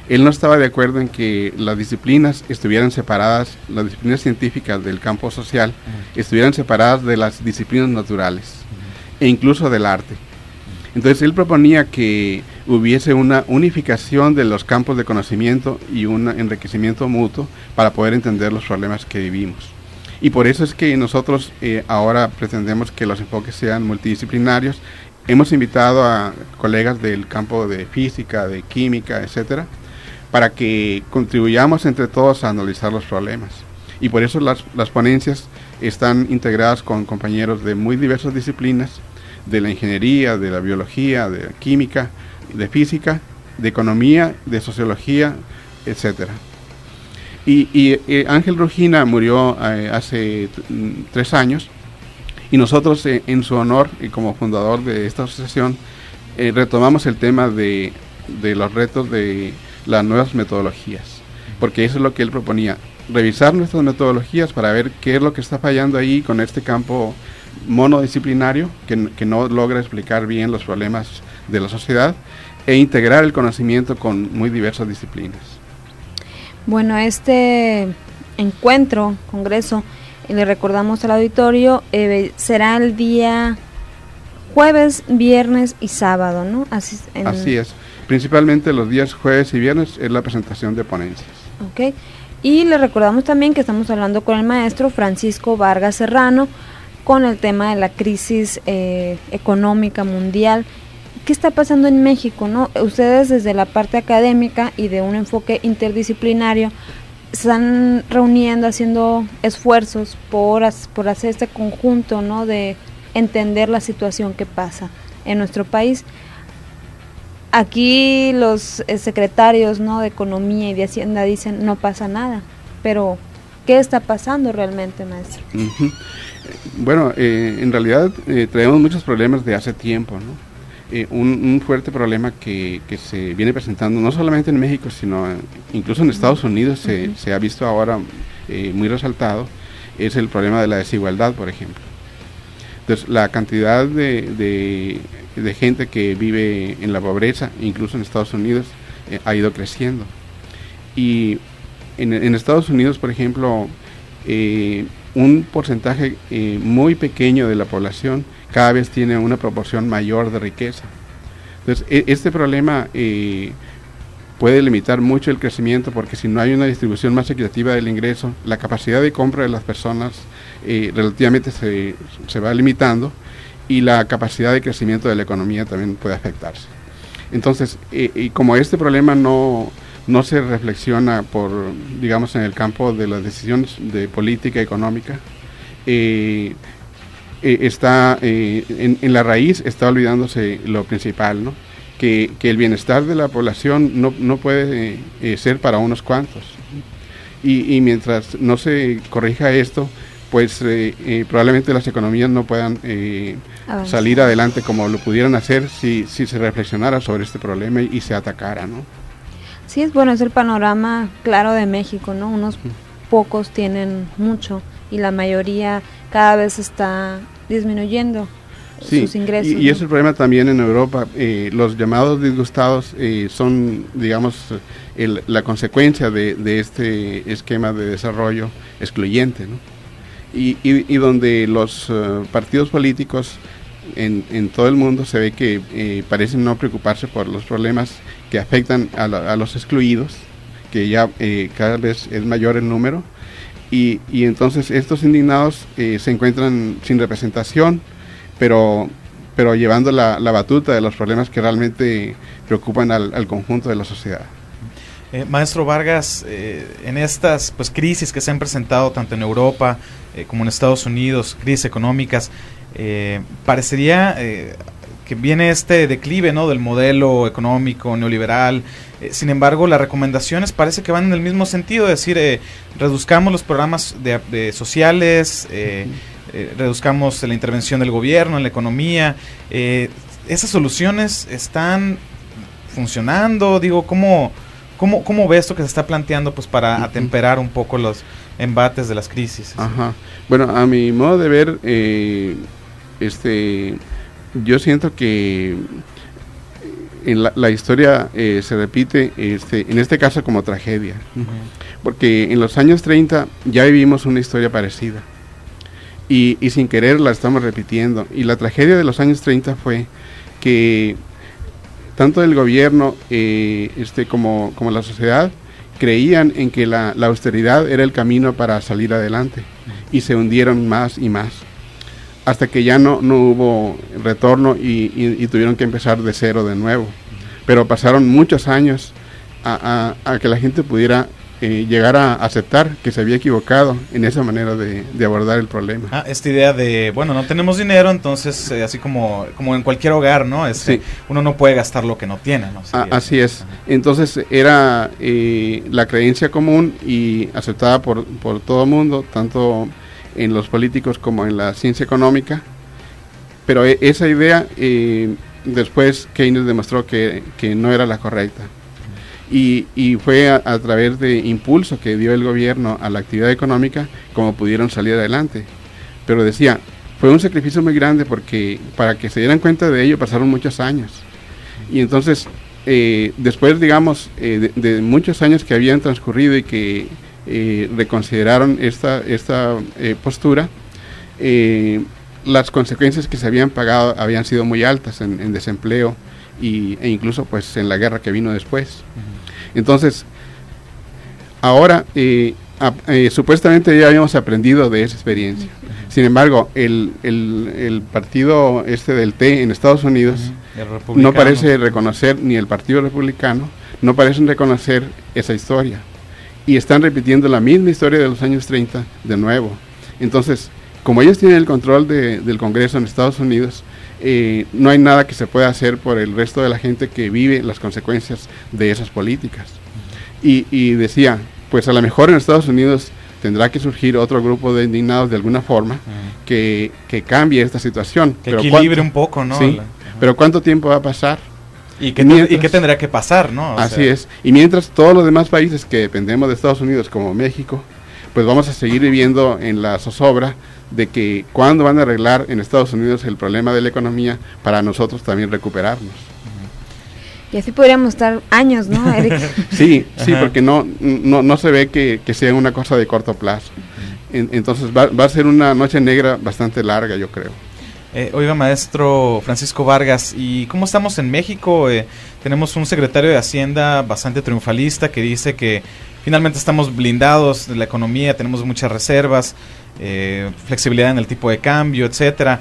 [SPEAKER 21] Él no estaba de acuerdo en que las disciplinas estuvieran separadas, las disciplinas científicas del campo social estuvieran separadas de las disciplinas naturales e incluso del arte. Entonces él proponía que hubiese una unificación de los campos de conocimiento y un enriquecimiento mutuo para poder entender los problemas que vivimos. Y por eso es que nosotros ahora pretendemos que los enfoques sean multidisciplinarios. Hemos invitado a colegas del campo de física, de química, etcétera, para que contribuyamos entre todos a analizar los problemas. Y por eso las ponencias están integradas con compañeros de muy diversas disciplinas, de la ingeniería, de la biología, de la química, de física, de economía, de sociología, etcétera. Y Ángel Rugina murió hace 3 años, y nosotros en su honor y como fundador de esta asociación retomamos el tema de los retos de las nuevas metodologías, porque eso es lo que él proponía, revisar nuestras metodologías para ver qué es lo que está fallando ahí con este campo monodisciplinario que no logra explicar bien los problemas de la sociedad, e integrar el conocimiento con muy diversas disciplinas.
[SPEAKER 10] Bueno, este encuentro, congreso, le recordamos al auditorio, será el día jueves, viernes y sábado, ¿no? Así es.
[SPEAKER 21] Principalmente los días jueves y viernes es la presentación de ponencias.
[SPEAKER 10] Ok. Y le recordamos también que estamos hablando con el maestro Francisco Vargas Serrano con el tema de la crisis económica mundial. ¿Qué está pasando en México, no? Ustedes desde la parte académica y de un enfoque interdisciplinario se están reuniendo, haciendo esfuerzos por hacer este conjunto, ¿no? De entender la situación que pasa en nuestro país. Aquí los secretarios, ¿no? De Economía y de Hacienda dicen no pasa nada, pero ¿qué está pasando realmente, maestro?
[SPEAKER 21] Bueno, en realidad traemos muchos problemas de hace tiempo, ¿no? Un fuerte problema que se viene presentando no solamente en México, sino incluso en Estados Unidos se ha visto ahora muy resaltado, es el problema de la desigualdad, por ejemplo. Entonces, la cantidad de gente que vive en la pobreza, incluso en Estados Unidos, ha ido creciendo. Y en Estados Unidos, por ejemplo, un porcentaje muy pequeño de la población cada vez tiene una proporción mayor de riqueza. Entonces, este problema puede limitar mucho el crecimiento, porque si no hay una distribución más equitativa del ingreso, la capacidad de compra de las personas relativamente se va limitando, y la capacidad de crecimiento de la economía también puede afectarse. Entonces, y como este problema no se reflexiona digamos, en el campo de las decisiones de política económica, está en la raíz está olvidándose lo principal, ¿no? Que el bienestar de la población no puede ser para unos cuantos, y mientras no se corrija esto, pues probablemente las economías no puedan salir adelante como lo pudieran hacer si se reflexionara sobre este problema y se atacara, ¿no?
[SPEAKER 10] Sí, es el panorama claro de México, ¿no? Unos pocos tienen mucho y la mayoría cada vez está disminuyendo sus ingresos.
[SPEAKER 21] Y es el problema también en Europa. Los llamados disgustados son, digamos, la consecuencia de este esquema de desarrollo excluyente, ¿no? Y donde los partidos políticos en todo el mundo se ve que parecen no preocuparse por los problemas que afectan a los excluidos, que ya cada vez es mayor el número, y entonces estos indignados se encuentran sin representación, pero llevando la batuta de los problemas que realmente preocupan al conjunto de la sociedad.
[SPEAKER 9] Maestro Vargas, en estas crisis que se han presentado tanto en Europa como en Estados Unidos, crisis económicas, parecería que viene este declive, ¿no?, del modelo económico neoliberal. Sin embargo, las recomendaciones parece que van en el mismo sentido, es decir, reduzcamos los programas de sociales, reduzcamos la intervención del gobierno en la economía. ¿Esas soluciones están funcionando? Digo, ¿cómo ve esto que se está planteando para atemperar un poco los embates de las crisis?
[SPEAKER 21] Ajá. Bueno, a mi modo de ver, yo siento que la historia se repite, en este caso como tragedia, porque en los años 30 ya vivimos una historia parecida y sin querer la estamos repitiendo, y la tragedia de los años 30 fue que tanto el gobierno como la sociedad creían en que la austeridad era el camino para salir adelante, y se hundieron más y más, hasta que ya no hubo retorno y tuvieron que empezar de cero de nuevo. Pero pasaron muchos años a que la gente pudiera llegar a aceptar que se había equivocado en esa manera de abordar el problema.
[SPEAKER 9] Esta idea de, bueno, no tenemos dinero, entonces así como en cualquier hogar, ¿no? Sí. Uno no puede gastar lo que no tiene, ¿no?
[SPEAKER 21] Así es. Entonces era la creencia común y aceptada por todo el mundo, tanto en los políticos como en la ciencia económica, pero esa idea después Keynes demostró que no era la correcta, y fue a través de impulso que dio el gobierno a la actividad económica como pudieron salir adelante. Pero decía, fue un sacrificio muy grande porque para que se dieran cuenta de ello pasaron muchos años, y entonces después, digamos, de muchos años que habían transcurrido y que reconsideraron esta postura, las consecuencias que se habían pagado habían sido muy altas en desempleo e incluso pues en la guerra que vino después. Entonces, ahora supuestamente ya habíamos aprendido de esa experiencia. Sin embargo, el partido del T en Estados Unidos no parece reconocer, ni el Partido Republicano no parecen reconocer esa historia, y están repitiendo la misma historia de los años 30 de nuevo. Entonces, como ellos tienen el control del Congreso en Estados Unidos, no hay nada que se pueda hacer por el resto de la gente que vive las consecuencias de esas políticas. Y decía, pues a lo mejor en Estados Unidos tendrá que surgir otro grupo de indignados de alguna forma que cambie esta situación.
[SPEAKER 9] Que equilibre un poco, ¿no?
[SPEAKER 21] Sí, pero ¿cuánto tiempo va a pasar?
[SPEAKER 9] ¿Y qué tendrá que pasar, no?
[SPEAKER 21] Así es. Y mientras todos los demás países que dependemos de Estados Unidos, como México, pues vamos a seguir viviendo en la zozobra de que cuándo van a arreglar en Estados Unidos el problema de la economía para nosotros también recuperarnos.
[SPEAKER 10] Y así podríamos estar años, ¿no, Eric?
[SPEAKER 21] Sí, porque no se ve que sea una cosa de corto plazo. Entonces va a ser una noche negra bastante larga, yo creo.
[SPEAKER 9] Oiga, maestro Francisco Vargas, ¿y cómo estamos en México? Tenemos un secretario de Hacienda bastante triunfalista que dice que finalmente estamos blindados de la economía, tenemos muchas reservas, flexibilidad en el tipo de cambio, etcétera.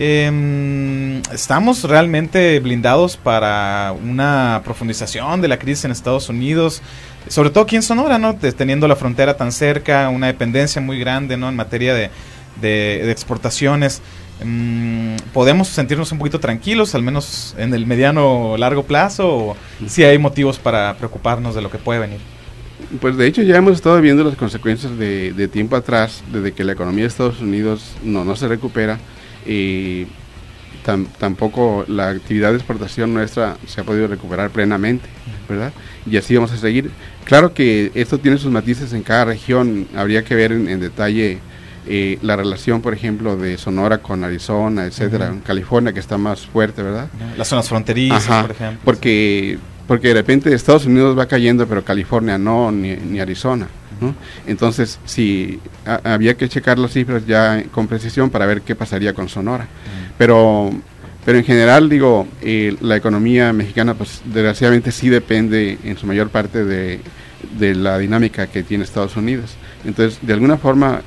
[SPEAKER 9] ¿Estamos realmente blindados para una profundización de la crisis en Estados Unidos? Sobre todo aquí en Sonora, ¿no? Teniendo la frontera tan cerca, una dependencia muy grande, ¿no? En materia de exportaciones. ¿Podemos sentirnos un poquito tranquilos, al menos en el mediano o largo plazo, o si hay motivos para preocuparnos de lo que puede venir?
[SPEAKER 21] Pues de hecho ya hemos estado viendo las consecuencias de tiempo atrás, desde que la economía de Estados Unidos no se recupera, y tampoco la actividad de exportación nuestra se ha podido recuperar plenamente, ¿verdad? Y así vamos a seguir. Claro que esto tiene sus matices en cada región, habría que ver en detalle la relación, por ejemplo, de Sonora con Arizona, etcétera, California, que está más fuerte, ¿verdad?
[SPEAKER 9] Las zonas fronterizas, por ejemplo.
[SPEAKER 21] Porque de repente Estados Unidos va cayendo, pero California no, ni Arizona, ¿no? Entonces, sí, había que checar las cifras ya con precisión para ver qué pasaría con Sonora. Pero en general, digo, la economía mexicana, pues desgraciadamente sí depende en su mayor parte de la dinámica que tiene Estados Unidos. Entonces, de alguna forma,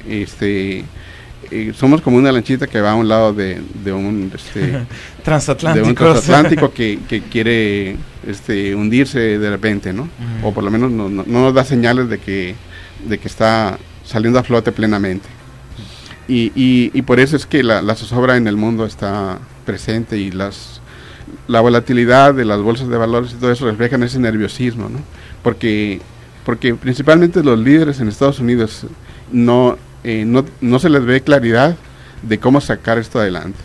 [SPEAKER 21] somos como una lanchita que va a un lado de un transatlántico que quiere hundirse de repente, ¿no? O por lo menos no nos da señales de que está saliendo a flote plenamente. Y por eso es que la zozobra en el mundo está presente, y la volatilidad de las bolsas de valores y todo eso reflejan ese nerviosismo, ¿no? Porque principalmente los líderes en Estados Unidos no se les ve claridad de cómo sacar esto adelante.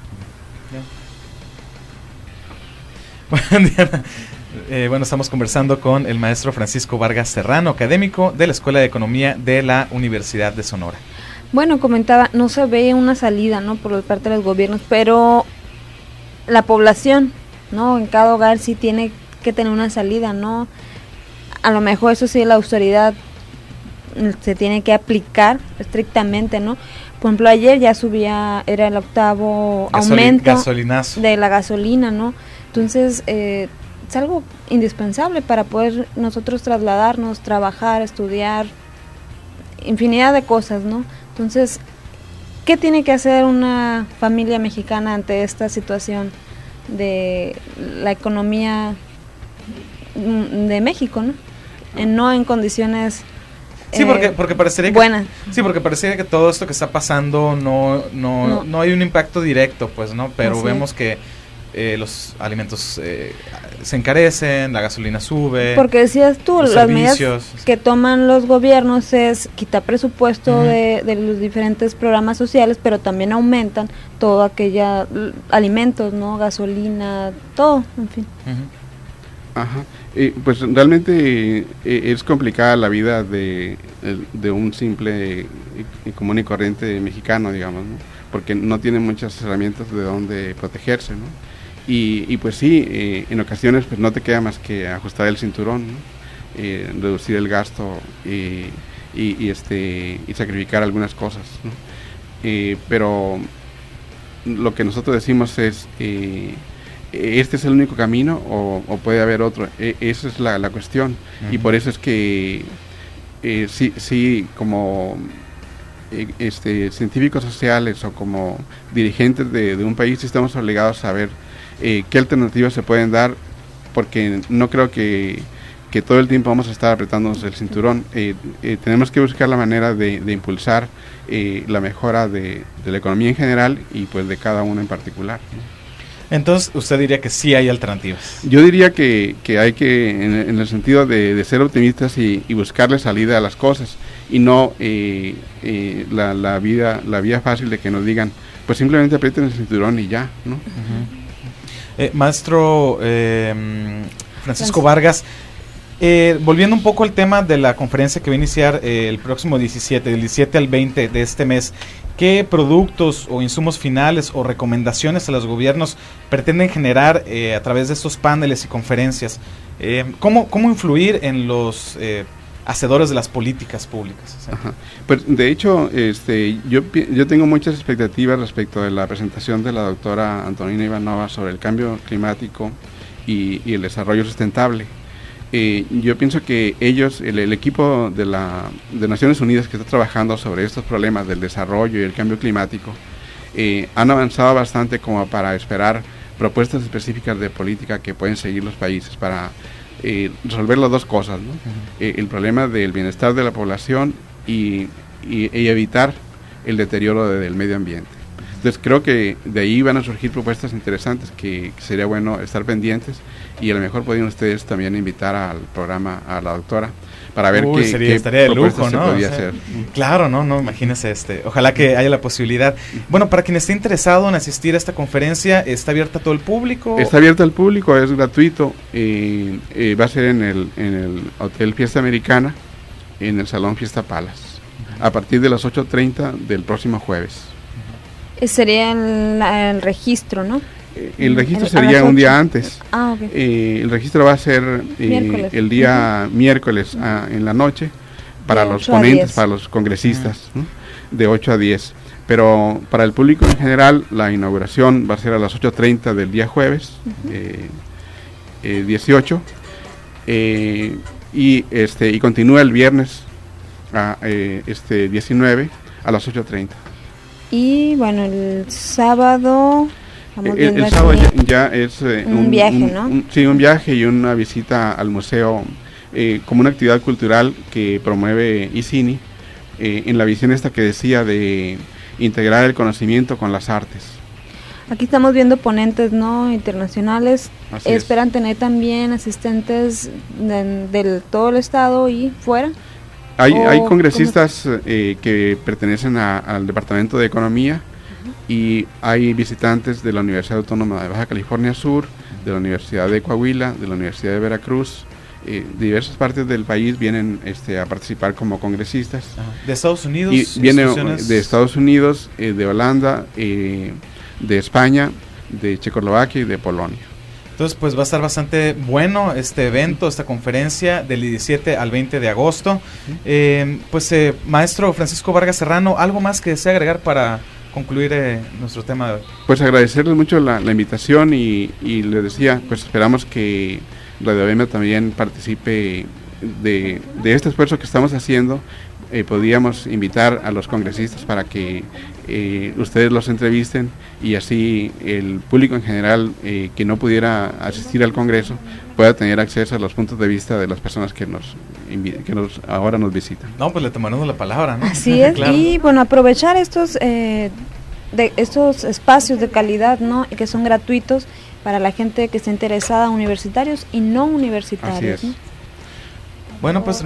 [SPEAKER 9] Bueno, estamos conversando con el maestro Francisco Vargas Serrano, académico de la Escuela de Economía de la Universidad de Sonora.
[SPEAKER 10] Bueno, comentaba, no se ve una salida, ¿no?, por parte de los gobiernos, pero la población ¿no? En cada hogar sí tiene que tener una salida, ¿no? A lo mejor eso sí, la austeridad se tiene que aplicar estrictamente, ¿no? Por ejemplo, ayer ya subía, era el 8º aumento de la gasolina, ¿no? Entonces, es algo indispensable para poder nosotros trasladarnos, trabajar, estudiar, infinidad de cosas, ¿no? Entonces, ¿qué tiene que hacer una familia mexicana ante esta situación de la economía de México, ¿no? No en condiciones
[SPEAKER 9] sí, porque parecería
[SPEAKER 10] buenas.
[SPEAKER 9] Sí, porque parecería que todo esto que está pasando no hay un impacto directo, pues, ¿no? Pero
[SPEAKER 10] Así
[SPEAKER 9] vemos que los alimentos se encarecen, la gasolina sube.
[SPEAKER 10] Porque decías tú, las medidas que toman los gobiernos es quitar presupuesto de los diferentes programas sociales, pero también aumentan todo aquella alimentos, ¿no? Gasolina, todo, en fin.
[SPEAKER 21] Ajá. Pues realmente es complicada la vida de un simple y común y corriente mexicano, digamos, ¿no? Porque no tiene muchas herramientas de donde protegerse, ¿no? Y pues sí, en ocasiones pues no te queda más que ajustar el cinturón, ¿no? Reducir el gasto y sacrificar algunas cosas, ¿no? Pero lo que nosotros decimos es ¿este es el único camino o puede haber otro? Esa es la cuestión. Y por eso es que sí, como científicos sociales o como dirigentes de un país estamos obligados a ver qué alternativas se pueden dar, porque no creo que todo el tiempo vamos a estar apretándonos el cinturón. Tenemos que buscar la manera de impulsar la mejora de la economía en general y pues de cada uno en particular, ¿no?
[SPEAKER 9] Entonces, ¿usted diría que sí hay alternativas?
[SPEAKER 21] Yo diría que hay que, en el sentido de ser optimistas y buscarle salida a las cosas, y no la vía fácil de que nos digan, pues simplemente aprieten el cinturón y ya, ¿no?
[SPEAKER 9] Maestro Francisco Vargas, volviendo un poco al tema de la conferencia que va a iniciar el próximo del 17 al 20 de este mes, ¿qué productos o insumos finales o recomendaciones a los gobiernos pretenden generar a través de estos paneles y conferencias? ¿Cómo influir en los hacedores de las políticas públicas?
[SPEAKER 21] Ajá. Pues de hecho, yo tengo muchas expectativas respecto de la presentación de la doctora Antonina Ivanova sobre el cambio climático y el desarrollo sustentable. Yo pienso que ellos, el equipo de Naciones Unidas que está trabajando sobre estos problemas del desarrollo y el cambio climático, han avanzado bastante como para esperar propuestas específicas de política que pueden seguir los países para resolver las dos cosas, ¿no? El problema del bienestar de la población y evitar el deterioro del medio ambiente. Entonces creo que de ahí van a surgir propuestas interesantes que sería bueno estar pendientes, y a lo mejor podrían ustedes también invitar al programa a la doctora para ver qué
[SPEAKER 9] estaría de lujo, ¿no?
[SPEAKER 21] podría hacer.
[SPEAKER 9] Claro, no, imagínese ojalá que haya la posibilidad. Bueno, para quien esté interesado en asistir a esta conferencia, ¿está abierta a todo el público?
[SPEAKER 21] Está abierta al público, es gratuito, va a ser en el Hotel Fiesta Americana, en el Salón Fiesta Palace, a partir de las 8:30 del próximo jueves.
[SPEAKER 10] Sería el registro, ¿no?
[SPEAKER 21] El registro sería un día antes.
[SPEAKER 10] Okay.
[SPEAKER 21] El registro va a ser el día miércoles en la noche para los ponentes, para los congresistas, ¿no? De 8 a 10. Pero para el público en general, la inauguración va a ser a las 8:30 del día jueves, 18, y continúa el viernes 19 a las 8:30.
[SPEAKER 10] Y bueno, el sábado...
[SPEAKER 21] El sábado ya es
[SPEAKER 10] un viaje, ¿no?
[SPEAKER 21] Sí, un viaje y una visita al museo como una actividad cultural que promueve ICINI, en la visión esta que decía de integrar el conocimiento con las artes.
[SPEAKER 10] Aquí estamos viendo ponentes, ¿no?, internacionales. ¿Esperan tener también asistentes del todo el estado y fuera?
[SPEAKER 21] Hay congresistas que pertenecen al Departamento de Economía, y hay visitantes de la Universidad Autónoma de Baja California Sur, de la Universidad de Coahuila, de la Universidad de Veracruz. Diversas partes del país vienen a participar como congresistas.
[SPEAKER 9] ¿De Estados Unidos?
[SPEAKER 21] Y viene de Estados Unidos, de Holanda, de España, de Checoslovaquia y de Polonia.
[SPEAKER 9] Entonces, pues va a estar bastante bueno este evento, esta conferencia del 17 al 20 de agosto. Maestro Francisco Vargas Serrano, ¿algo más que desea agregar para concluir nuestro tema de hoy?
[SPEAKER 21] Pues agradecerles mucho la invitación y les decía, pues esperamos que Radio Vemba también participe de este esfuerzo que estamos haciendo. Podríamos invitar a los congresistas para que ustedes los entrevisten y así el público en general que no pudiera asistir al Congreso pueda tener acceso a los puntos de vista de las personas que ahora nos visitan.
[SPEAKER 9] No, pues le tomaremos la palabra, ¿no?
[SPEAKER 10] Así es, claro. Y bueno, aprovechar estos espacios de calidad, ¿no? Que son gratuitos para la gente que esté interesada, universitarios y no universitarios.
[SPEAKER 21] Así es.
[SPEAKER 10] ¿No?
[SPEAKER 9] Bueno, pues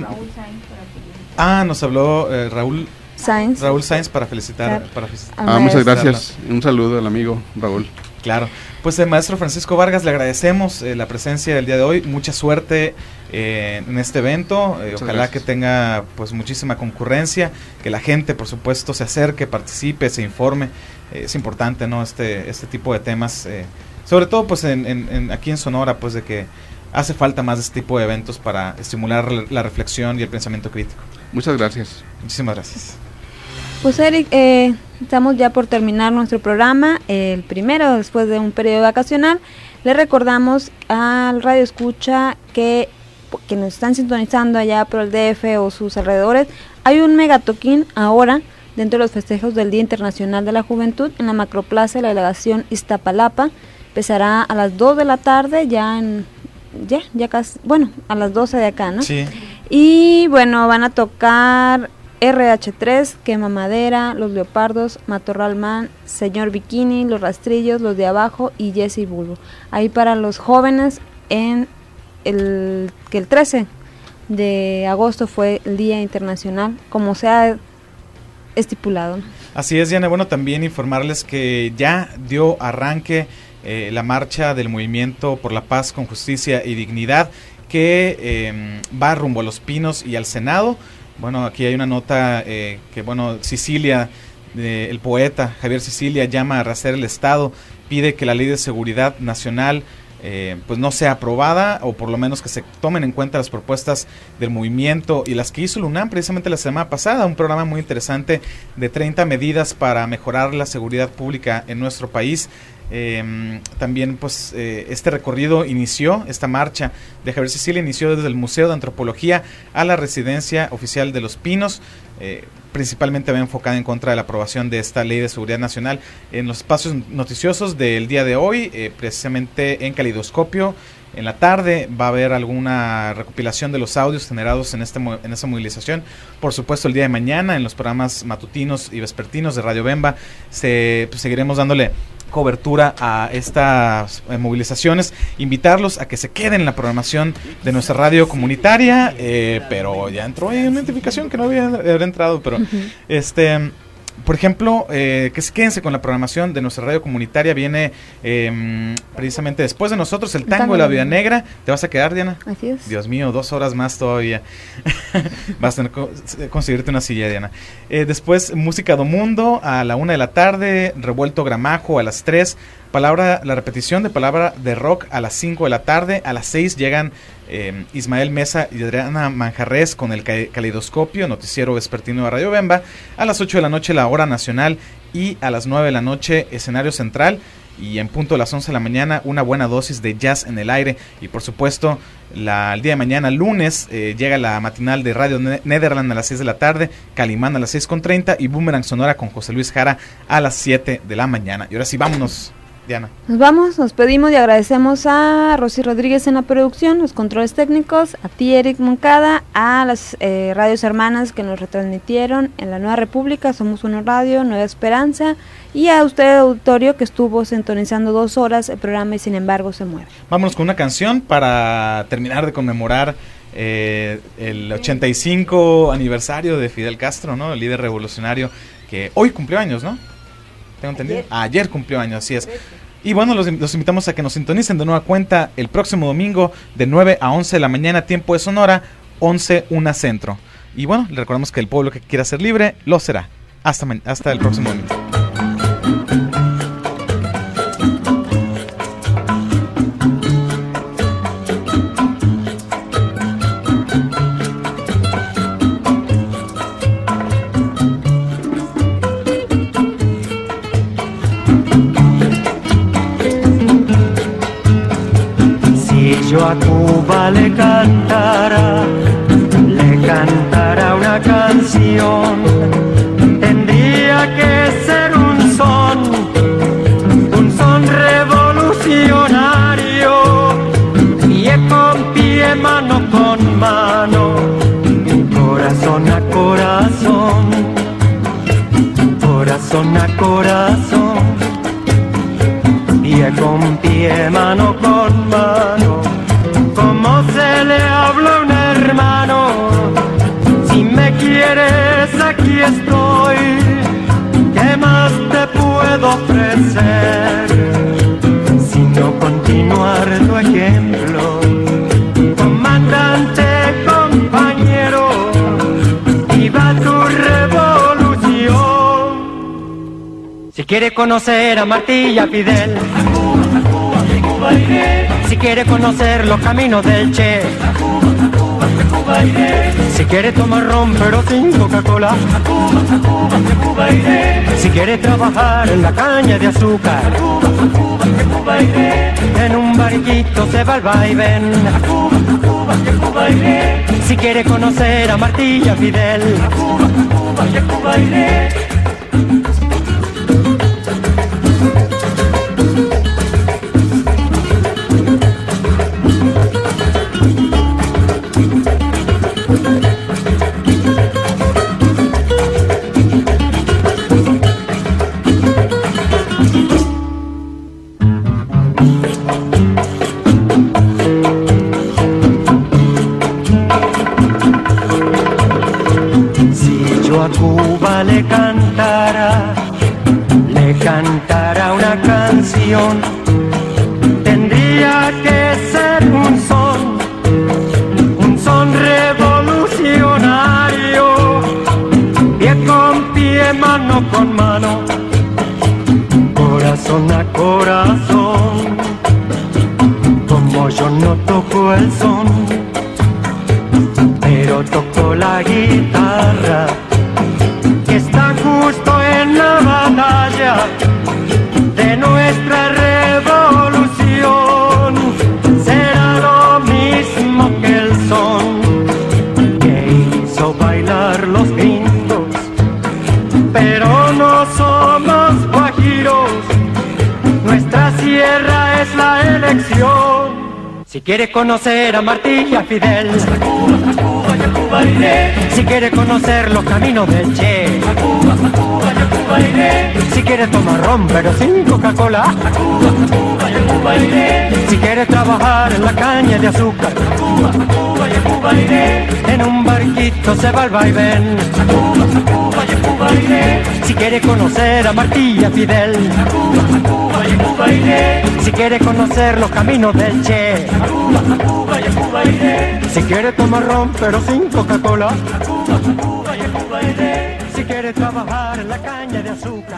[SPEAKER 9] nos habló Raúl Sáenz para felicitar.
[SPEAKER 10] Claro.
[SPEAKER 21] Muchas gracias. Un saludo al amigo Raúl.
[SPEAKER 9] Claro. Pues maestro Francisco Vargas, le agradecemos la presencia del día de hoy. Mucha suerte en este evento. Ojalá que tenga pues muchísima concurrencia, que la gente por supuesto se acerque, participe, se informe. Es importante, ¿no? Este tipo de temas, sobre todo pues aquí en Sonora, pues de que hace falta más de este tipo de eventos para estimular la reflexión y el pensamiento crítico.
[SPEAKER 21] Muchas gracias.
[SPEAKER 9] Muchísimas gracias.
[SPEAKER 10] Pues Eric, estamos ya por terminar nuestro programa, el primero después de un periodo vacacional. Le recordamos al Radio Escucha que nos están sintonizando allá por el DF o sus alrededores. Hay un megatoquín ahora dentro de los festejos del Día Internacional de la Juventud en la Macroplaza de la Delegación Iztapalapa. Empezará a las 2 de la tarde, ya casi, bueno, a las 12 de acá, ¿no?
[SPEAKER 9] Sí.
[SPEAKER 10] Y bueno, van a tocar RH3, Quema Madera, Los Leopardos, Matorral Man, Señor Bikini, Los Rastrillos, Los de Abajo y Jesse Bulbo. Ahí para los jóvenes que el 13 de agosto fue el Día Internacional, como se ha estipulado.
[SPEAKER 9] Así es, Diana. Bueno, también informarles que ya dio arranque la marcha del Movimiento por la Paz con Justicia y Dignidad, que va rumbo a Los Pinos y al Senado. Bueno, aquí hay una nota que, Sicilia, el poeta Javier Sicilia, llama a rehacer el Estado, pide que la Ley de Seguridad Nacional pues no sea aprobada, o por lo menos que se tomen en cuenta las propuestas del movimiento y las que hizo el UNAM precisamente la semana pasada, un programa muy interesante de 30 medidas para mejorar la seguridad pública en nuestro país. También pues este recorrido esta marcha de Javier Sicilia inició desde el Museo de Antropología a la Residencia Oficial de Los Pinos. Principalmente va enfocada en contra de la aprobación de esta Ley de Seguridad Nacional. En los espacios noticiosos del día de hoy, precisamente en Calidoscopio, en la tarde va a haber alguna recopilación de los audios generados en esa movilización. Por supuesto, el día de mañana en los programas matutinos y vespertinos de Radio Vemba seguiremos dándole cobertura a estas movilizaciones, invitarlos a que se queden en la programación de nuestra radio comunitaria, pero ya entró ahí una notificación que no había entrado, pero por ejemplo, que se quédense con la programación de nuestra radio comunitaria. Viene precisamente después de nosotros el Tango de la Vida Negra. ¿Te vas a quedar, Diana?
[SPEAKER 10] Así es.
[SPEAKER 9] Dios mío, 2 horas más todavía. Vas a tener que conseguirte una silla, Diana. Después Música do Mundo a la 1 de la tarde, Revuelto Gramajo a las 3, la repetición de Palabra de Rock a las 5 de la tarde. A las 6 llegan Ismael Mesa y Adriana Manjarres con el Caleidoscopio, noticiero vespertino de Radio Vemba. A las 8 de la noche La Hora Nacional y a las 9 de la noche Escenario Central. Y en punto a las 11 de la mañana una buena dosis de jazz en el aire. Y por supuesto el día de mañana, lunes, llega la matinal de Radio Nederland a las 6 de la tarde, Calimán a las 6:30 y Boomerang Sonora con José Luis Jara a las 7 de la mañana. Y ahora sí, vámonos, Diana.
[SPEAKER 10] Nos vamos, nos pedimos y agradecemos a Rosy Rodríguez en la producción, los controles técnicos, a ti, Eric Moncada, a las radios hermanas que nos retransmitieron en la Nueva República, Somos Una Radio, Nueva Esperanza, y a usted, auditorio, que estuvo sintonizando 2 horas el programa Y Sin Embargo Se Mueve.
[SPEAKER 9] Vámonos con una canción para terminar de conmemorar el 85 aniversario de Fidel Castro, ¿no? El líder revolucionario que hoy cumplió años, ¿no? ¿Tengo entendido? Ayer cumplió años, así es. Y bueno, los invitamos a que nos sintonicen de nueva cuenta el próximo domingo de 9 a 11 de la mañana, tiempo de Sonora, 11:01 Centro. Y bueno, le recordamos que el pueblo que quiera ser libre, lo será. Hasta el próximo domingo.
[SPEAKER 4] yo a Cuba le cantara una canción, tendría que ser un son revolucionario, pie con pie, mano con mano, corazón a corazón, corazón a corazón, pie con pie, mano con mano, como se le habla a un hermano. Si me quieres, aquí estoy. ¿Qué más te puedo ofrecer? Sino continuar tu ejemplo. Comandante, compañero, viva tu revolución. Si quiere conocer a Martí y a Fidel, Cuba iré. Si quiere conocer los caminos del Che, Cuba iré. Si quiere tomar ron pero sin Coca-Cola, Cuba iré. Si quiere trabajar en la caña de azúcar, Cuba iré. En un barquito se va al vaivén, Cuba iré. Si quiere conocer a Martí y a Fidel, Cuba iré. A Cuba le cantara una canción, tendría que ser un son revolucionario, pie con pie, mano con mano, corazón a corazón, como yo no toco el son, pero toco la guitarra, está justo en la batalla de nuestra revolución. Será lo mismo que el son que hizo bailar los gringos, pero no somos guajiros, nuestra sierra es la elección. Si quiere conocer a Martí y a Fidel, Cuba iré. Si quiere conocer los caminos del Che, Cuba iré. Si quiere tomar ron pero sin Coca-Cola, Cuba iré. Si quiere trabajar en la caña de azúcar, Cuba iré. En un barquito se va al vaivén, Cuba iré. Si quiere conocer a Martí y a Fidel, Cuba iré. Si quiere conocer los caminos del Che, Cuba iré. Si quiere tomar ron pero sin Coca-Cola, Cuba iré. Si quiere trabajar en la caña de azúcar.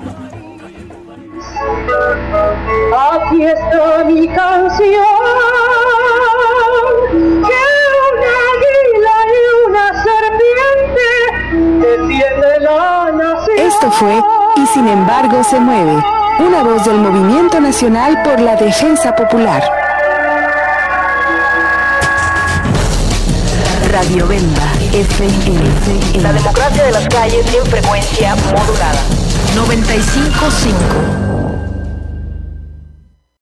[SPEAKER 22] Aquí está mi canción, que una águila y una serpiente defiende la nación.
[SPEAKER 2] Esto fue Y sin embargo se mueve, una voz del Movimiento Nacional por la Defensa Popular. Radio Bemba FM.
[SPEAKER 15] La democracia de las calles en frecuencia modulada. 95.5.